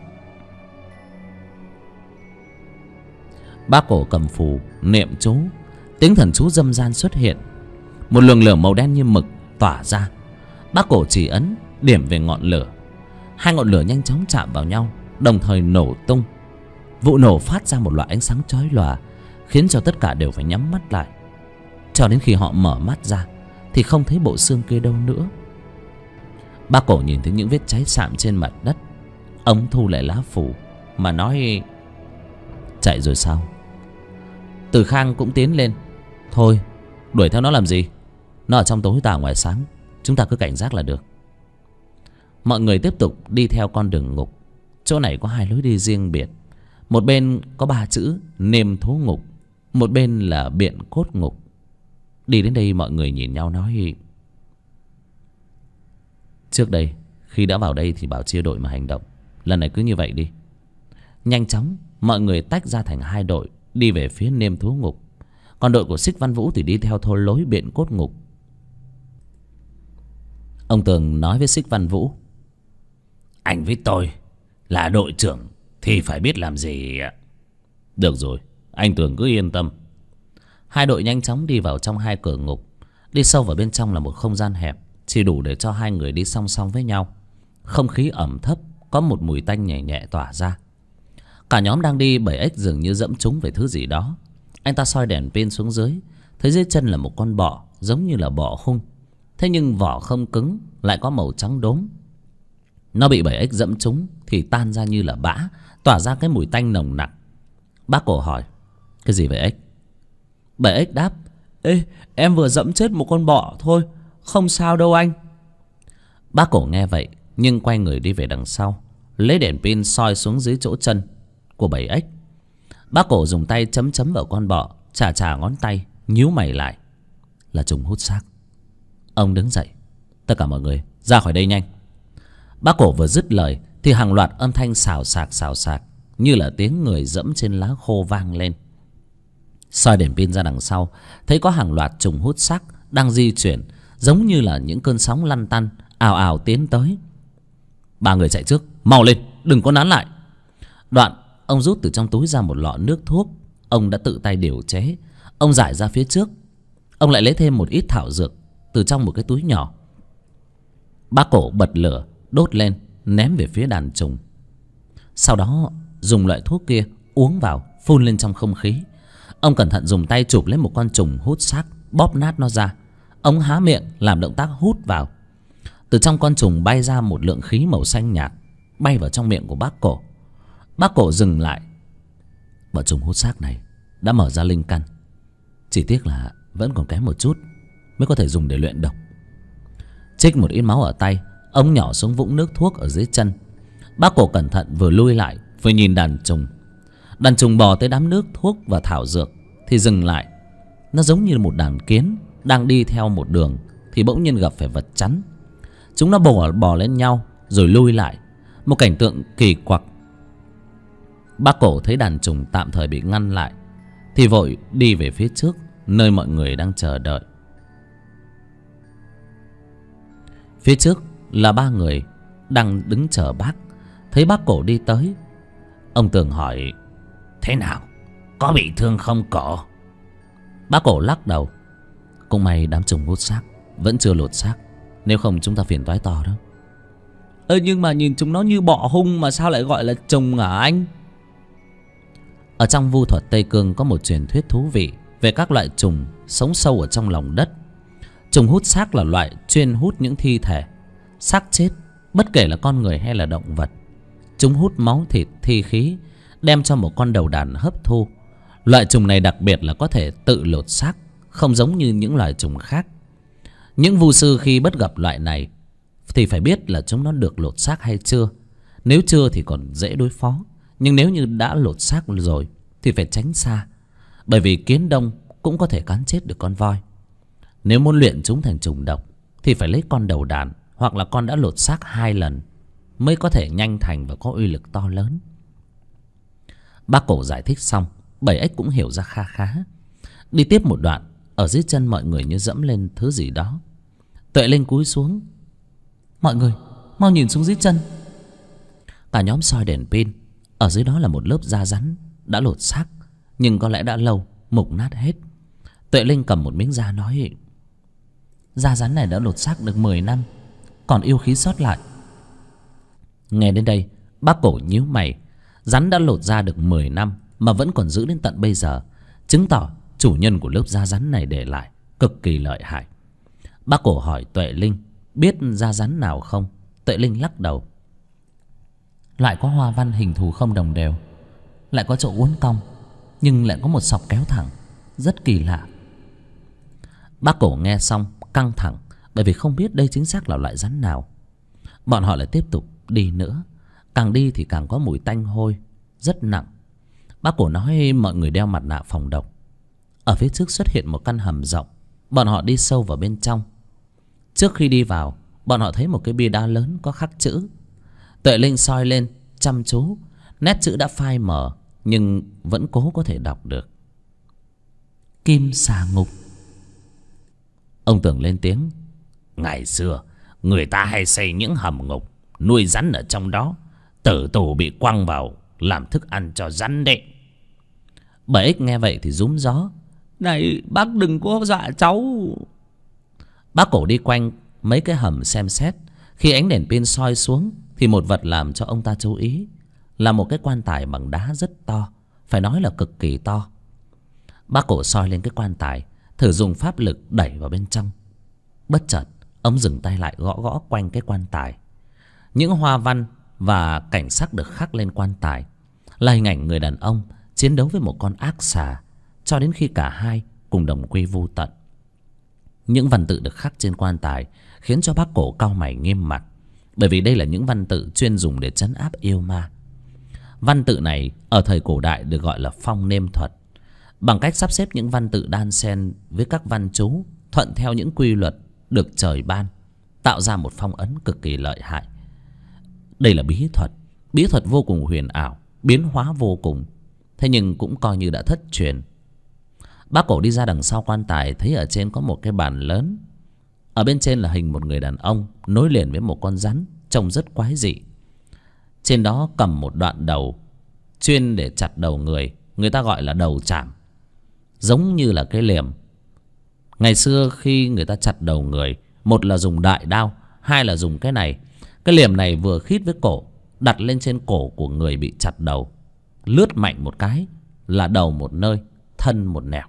Bác Cổ cầm phù niệm chú, tiếng thần chú dâm gian xuất hiện. Một luồng lửa màu đen như mực tỏa ra. Bác Cổ chỉ ấn điểm về ngọn lửa. 2 ngọn lửa nhanh chóng chạm vào nhau, đồng thời nổ tung. Vụ nổ phát ra một loại ánh sáng chói lòa, khiến cho tất cả đều phải nhắm mắt lại. Cho đến khi họ mở mắt ra thì không thấy bộ xương kia đâu nữa. Bác Cổ nhìn thấy những vết cháy sạm trên mặt đất. Ông thu lại lá phù mà nói: chạy rồi sao? Từ Khang cũng tiến lên: thôi, đuổi theo nó làm gì? Nó ở trong tối tà ngoài sáng, chúng ta cứ cảnh giác là được. Mọi người tiếp tục đi theo con đường ngục. Chỗ này có 2 lối đi riêng biệt. Một bên có 3 chữ Nêm Thố Ngục, một bên là Biện Cốt Ngục. Đi đến đây mọi người nhìn nhau nói: trước đây khi đã vào đây thì bảo chia đội mà hành động, lần này cứ như vậy đi. Nhanh chóng mọi người tách ra thành 2 đội, đi về phía Nêm Thú Ngục. Còn đội của Xích Văn Vũ thì đi theo thôn lối Biện Cốt Ngục. Ông Tường nói với Xích Văn Vũ: anh với tôi là đội trưởng thì phải biết làm gì ạ. Được rồi, anh Tường cứ yên tâm. 2 đội nhanh chóng đi vào trong 2 cửa ngục. Đi sâu vào bên trong là một không gian hẹp, chỉ đủ để cho 2 người đi song song với nhau. Không khí ẩm thấp, có một mùi tanh nhẹ nhẹ tỏa ra. Cả nhóm đang đi, 7 ếch dường như dẫm trúng về thứ gì đó. Anh ta soi đèn pin xuống dưới, thấy dưới chân là một con bọ, giống như là bọ hung. Thế nhưng vỏ không cứng, lại có màu trắng đốm. Nó bị 7 ếch dẫm trúng thì tan ra như là bã, tỏa ra cái mùi tanh nồng nặc. Bác Cổ hỏi: cái gì vậy ếch? 7 ếch đáp: ê, em vừa dẫm chết một con bọ thôi, không sao đâu anh. Bác Cổ nghe vậy nhưng quay người đi về đằng sau, lấy đèn pin soi xuống dưới chỗ chân của 7 ếch. Bác Cổ dùng tay chấm chấm vào con bọ, chà chà ngón tay, nhíu mày lại. Là trùng hút xác. Ông đứng dậy: tất cả mọi người ra khỏi đây nhanh. Bác Cổ vừa dứt lời thì hàng loạt âm thanh xào xạc như là tiếng người dẫm trên lá khô vang lên. Soi đèn pin ra đằng sau, thấy có hàng loạt trùng hút xác đang di chuyển, giống như là những cơn sóng lăn tăn ào ào tiến tới. 3 người chạy trước, mau lên, đừng có nán lại. Đoạn ông rút từ trong túi ra một lọ nước thuốc ông đã tự tay điều chế. Ông rải ra phía trước. Ông lại lấy thêm một ít thảo dược từ trong một cái túi nhỏ. Bác Cổ bật lửa đốt lên, ném về phía đàn trùng. Sau đó dùng loại thuốc kia uống vào, phun lên trong không khí. Ông cẩn thận dùng tay chụp lấy một con trùng hút xác, bóp nát nó ra. Ông há miệng làm động tác hút vào. Từ trong con trùng bay ra một lượng khí màu xanh nhạt, bay vào trong miệng của bác Cổ. Bác Cổ dừng lại. Bọn trùng hút xác này đã mở ra linh căn, chỉ tiếc là vẫn còn kém một chút mới có thể dùng để luyện độc. Trích một ít máu ở tay, ông nhỏ xuống vũng nước thuốc ở dưới chân. Bác Cổ cẩn thận vừa lui lại vừa nhìn đàn trùng. Đàn trùng bò tới đám nước thuốc và thảo dược thì dừng lại. Nó giống như một đàn kiến đang đi theo một đường thì bỗng nhiên gặp phải vật chắn. Chúng nó bò lên nhau rồi lui lại, một cảnh tượng kỳ quặc. Bác Cổ thấy đàn trùng tạm thời bị ngăn lại thì vội đi về phía trước, nơi mọi người đang chờ đợi. Phía trước là ba người đang đứng chờ bác. Thấy bác Cổ đi tới, ông Tường hỏi: Thế nào, có bị thương không Cổ? Bác Cổ lắc đầu: Cũng may đám trùng hút xác vẫn chưa lột xác, nếu không chúng ta phiền toái to đó. Nhưng mà nhìn chúng nó như bọ hung mà sao lại gọi là trùng hả anh? Ở trong vu thuật Tây Cương có một truyền thuyết thú vị về các loại trùng sống sâu ở trong lòng đất. Trùng hút xác là loại chuyên hút những thi thể, xác chết, bất kể là con người hay là động vật. Chúng hút máu thịt, thi khí, đem cho một con đầu đàn hấp thu. Loại trùng này đặc biệt là có thể tự lột xác, không giống như những loài trùng khác. Những vu sư khi bắt gặp loại này thì phải biết là chúng nó được lột xác hay chưa. Nếu chưa thì còn dễ đối phó, nhưng nếu như đã lột xác rồi thì phải tránh xa, bởi vì kiến đông cũng có thể cắn chết được con voi. Nếu muốn luyện chúng thành trùng độc thì phải lấy con đầu đàn hoặc là con đã lột xác 2 lần mới có thể nhanh thành và có uy lực to lớn. Bác Cổ giải thích xong, Bảy Ếch cũng hiểu ra kha khá. Đi tiếp một đoạn, ở dưới chân mọi người như dẫm lên thứ gì đó. Tuệ Linh cúi xuống: Mọi người mau nhìn xuống dưới chân. Cả nhóm soi đèn pin. Ở dưới đó là một lớp da rắn đã lột xác, nhưng có lẽ đã lâu mục nát hết. Tuệ Linh cầm một miếng da nói: Da rắn này đã lột xác được 10 năm, còn yêu khí sót lại. Nghe đến đây, bác Cổ nhíu mày. Rắn đã lột da được 10 năm mà vẫn còn giữ đến tận bây giờ, chứng tỏ chủ nhân của lớp da rắn này để lại cực kỳ lợi hại. Bác Cổ hỏi Tuệ Linh biết da rắn nào không. Tuệ Linh lắc đầu: Lại có hoa văn hình thù không đồng đều, lại có chỗ uốn cong, nhưng lại có một sọc kéo thẳng, rất kỳ lạ. Bác Cổ nghe xong căng thẳng, bởi vì không biết đây chính xác là loại rắn nào. Bọn họ lại tiếp tục đi nữa. Càng đi thì càng có mùi tanh hôi rất nặng. Bác Cổ nói mọi người đeo mặt nạ phòng độc. Ở phía trước xuất hiện một căn hầm rộng. Bọn họ đi sâu vào bên trong. Trước khi đi vào, bọn họ thấy một cái bia đá lớn có khắc chữ. Tuệ Linh soi lên chăm chú. Nét chữ đã phai mờ, nhưng vẫn cố có thể đọc được: Kim Xà Ngục. Ông Tưởng lên tiếng: Ngày xưa người ta hay xây những hầm ngục, nuôi rắn ở trong đó, tử tù bị quăng vào làm thức ăn cho rắn đấy. Bảy Ếch nghe vậy thì rúm gió: Này bác đừng có dọa cháu. Bác Cổ đi quanh mấy cái hầm xem xét. Khi ánh đèn pin soi xuống thì một vật làm cho ông ta chú ý là một cái quan tài bằng đá rất to, phải nói là cực kỳ to. Bác Cổ soi lên cái quan tài, thử dùng pháp lực đẩy vào bên trong. Bất chợt ông dừng tay lại, gõ gõ quanh cái quan tài. Những hoa văn và cảnh sắc được khắc lên quan tài là hình ảnh người đàn ông chiến đấu với một con ác xà, cho đến khi cả hai cùng đồng quy vu tận. Những văn tự được khắc trên quan tài khiến cho bác Cổ cau mày nghiêm mặt, bởi vì đây là những văn tự chuyên dùng để trấn áp yêu ma. Văn tự này ở thời cổ đại được gọi là phong nêm thuật. Bằng cách sắp xếp những văn tự đan xen với các văn chú thuận theo những quy luật được trời ban, tạo ra một phong ấn cực kỳ lợi hại. Đây là bí thuật vô cùng huyền ảo, biến hóa vô cùng, thế nhưng cũng coi như đã thất truyền. Bác Cổ đi ra đằng sau quan tài, thấy ở trên có một cái bàn lớn. Ở bên trên là hình một người đàn ông nối liền với một con rắn trông rất quái dị. Trên đó cầm một đoạn đầu chuyên để chặt đầu người, người ta gọi là đầu chảm, giống như là cái liềm. Ngày xưa khi người ta chặt đầu người, một là dùng đại đao, hai là dùng cái này. Cái liềm này vừa khít với cổ, đặt lên trên cổ của người bị chặt đầu, lướt mạnh một cái là đầu một nơi, thân một nẻo.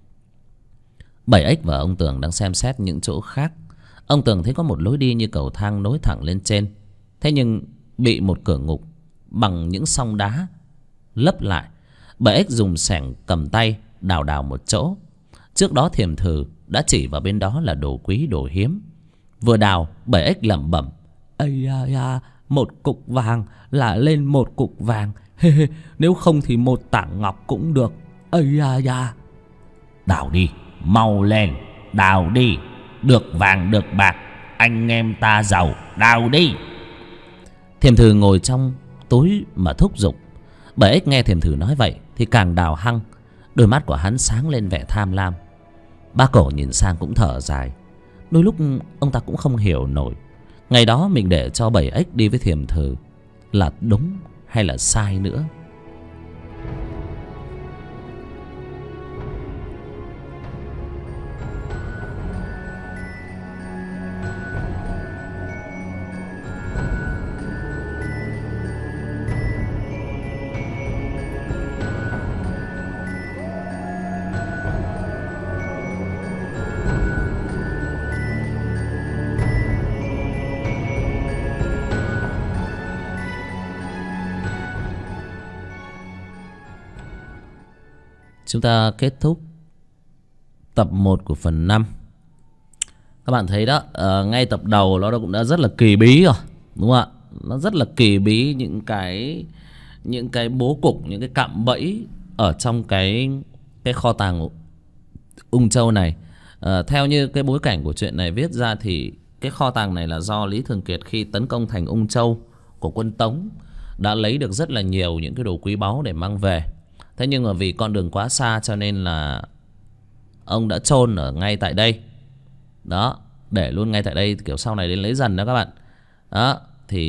Bảy Ếch và ông Tường đang xem xét những chỗ khác. Ông Tường thấy có một lối đi như cầu thang nối thẳng lên trên, thế nhưng bị một cửa ngục bằng những song đá lấp lại. Bảy Ếch dùng xẻng cầm tay đào đào một chỗ. Trước đó Thiềm Thử đã chỉ vào bên đó là đồ quý đồ hiếm. Vừa đào, bảy ếch lẩm bẩm: ây da da, một cục vàng là lên một cục vàng, nếu không thì một tảng ngọc cũng được, ây da da. Đào đi, mau lên, đào đi, được vàng được bạc, anh em ta giàu, đào đi. Thiềm Thử ngồi trong túi mà thúc giục. Bảy ếch nghe Thiềm Thử nói vậy thì càng đào hăng. Đôi mắt của hắn sáng lên vẻ tham lam. Bác Cổ nhìn sang cũng thở dài. Đôi lúc ông ta cũng không hiểu nổi, ngày đó mình để cho bảy ếch đi với Thiềm Thử là đúng hay là sai nữa. Chúng ta kết thúc tập 1 của phần 5. Các bạn thấy đó, ngay tập đầu nó cũng đã rất là kỳ bí rồi, đúng không ạ? Nó rất là kỳ bí, những cái bố cục, những cái cạm bẫy ở trong cái kho tàng Ung Châu này. Theo như cái bối cảnh của chuyện này viết ra thì cái kho tàng này là do Lý Thường Kiệt khi tấn công thành Ung Châu của quân Tống đã lấy được rất là nhiều những cái đồ quý báu để mang về. Thế nhưng mà vì con đường quá xa cho nên là ông đã chôn ở ngay tại đây. Đó, để luôn ngay tại đây, kiểu sau này đến lấy dần đó các bạn. Đó, thì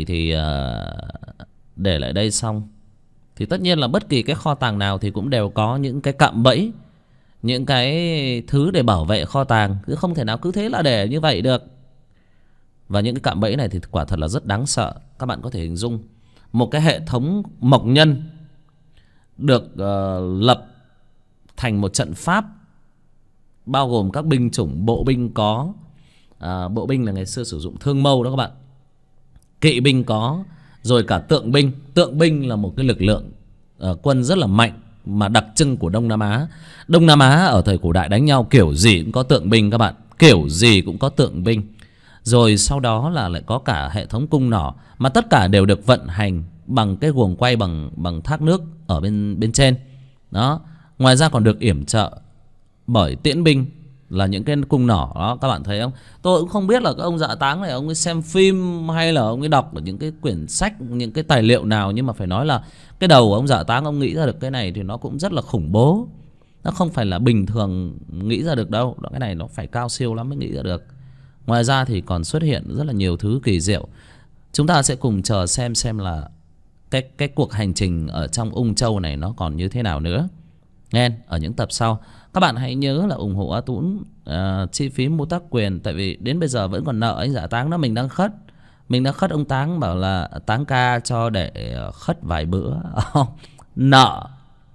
để lại đây xong thì tất nhiên là bất kỳ cái kho tàng nào thì cũng đều có những cái cạm bẫy, những cái thứ để bảo vệ kho tàng, cứ không thể nào cứ thế là để như vậy được. Và những cái cạm bẫy này thì quả thật là rất đáng sợ. Các bạn có thể hình dung một cái hệ thống mộc nhân được lập thành một trận pháp, bao gồm các binh chủng bộ binh có, bộ binh là ngày xưa sử dụng thương mâu đó các bạn, kỵ binh có, rồi cả tượng binh. Tượng binh là một cái lực lượng quân rất là mạnh mà đặc trưng của Đông Nam Á. Đông Nam Á ở thời cổ đại đánh nhau kiểu gì cũng có tượng binh các bạn, kiểu gì cũng có tượng binh. Rồi sau đó là lại có cả hệ thống cung nỏ, mà tất cả đều được vận hành bằng cái guồng quay bằng thác nước ở bên trên. Đó, ngoài ra còn được yểm trợ bởi tiễn binh là những cái cung nỏ đó, các bạn thấy không? Tôi cũng không biết là cái ông Dạ Táng này ông ấy xem phim hay là ông ấy đọc ở những cái quyển sách, những cái tài liệu nào, nhưng mà phải nói là cái đầu của ông Dạ Táng ông nghĩ ra được cái này thì nó cũng rất là khủng bố. Nó không phải là bình thường nghĩ ra được đâu, cái này nó phải cao siêu lắm mới nghĩ ra được. Ngoài ra thì còn xuất hiện rất là nhiều thứ kỳ diệu. Chúng ta sẽ cùng chờ xem là cái cuộc hành trình ở trong Ung Châu này nó còn như thế nào nữa. Nghe ở những tập sau. Các bạn hãy nhớ là ủng hộ A Tũng chi phí mua tác quyền, tại vì đến bây giờ vẫn còn nợ anh Dạ Táng đó. Mình đang khất. Mình đã khất ông Táng, bảo là Táng ca cho để khất vài bữa. Nợ.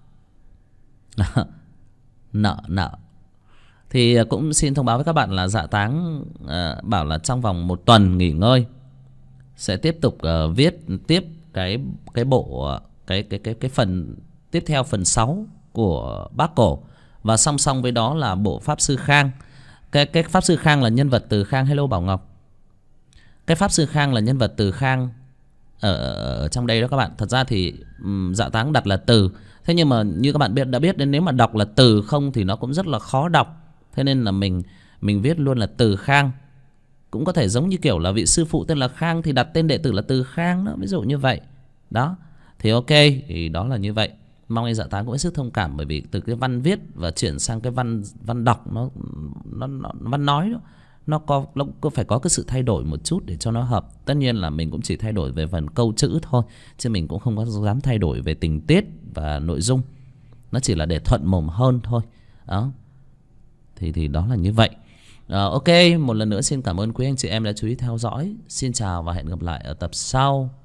Nợ. Thì cũng xin thông báo với các bạn là Dạ Táng bảo là trong vòng 1 tuần nghỉ ngơi sẽ tiếp tục viết tiếp cái bộ cái phần tiếp theo, phần 6 của Bác Cổ. Và song song với đó là bộ Pháp Sư Khang. Cái Pháp Sư Khang là nhân vật Từ Khang. Hello Bảo Ngọc. Cái Pháp Sư Khang là nhân vật Từ Khang ở trong đây đó các bạn. Thật ra thì Dạ Táng đặt là Từ. Thế nhưng mà như các bạn đã biết đến, nếu mà đọc là Từ không thì nó cũng rất là khó đọc. Thế nên là mình viết luôn là Từ Khang. Cũng có thể giống như kiểu là vị sư phụ tên là Khang thì đặt tên đệ tử là Từ Khang đó, ví dụ như vậy. Đó, thì ok, thì đó là như vậy. Mong anh Dạ Táng cũng hết sức thông cảm, bởi vì từ cái văn viết và chuyển sang cái văn đọc, nó văn nói đó, nó có phải có cái sự thay đổi một chút để cho nó hợp. Tất nhiên là mình cũng chỉ thay đổi về phần câu chữ thôi, chứ mình cũng không có dám thay đổi về tình tiết và nội dung. Nó chỉ là để thuận mồm hơn thôi. Đó, thì đó là như vậy. Ok, một lần nữa xin cảm ơn quý anh chị em đã chú ý theo dõi. Xin chào và hẹn gặp lại ở tập sau.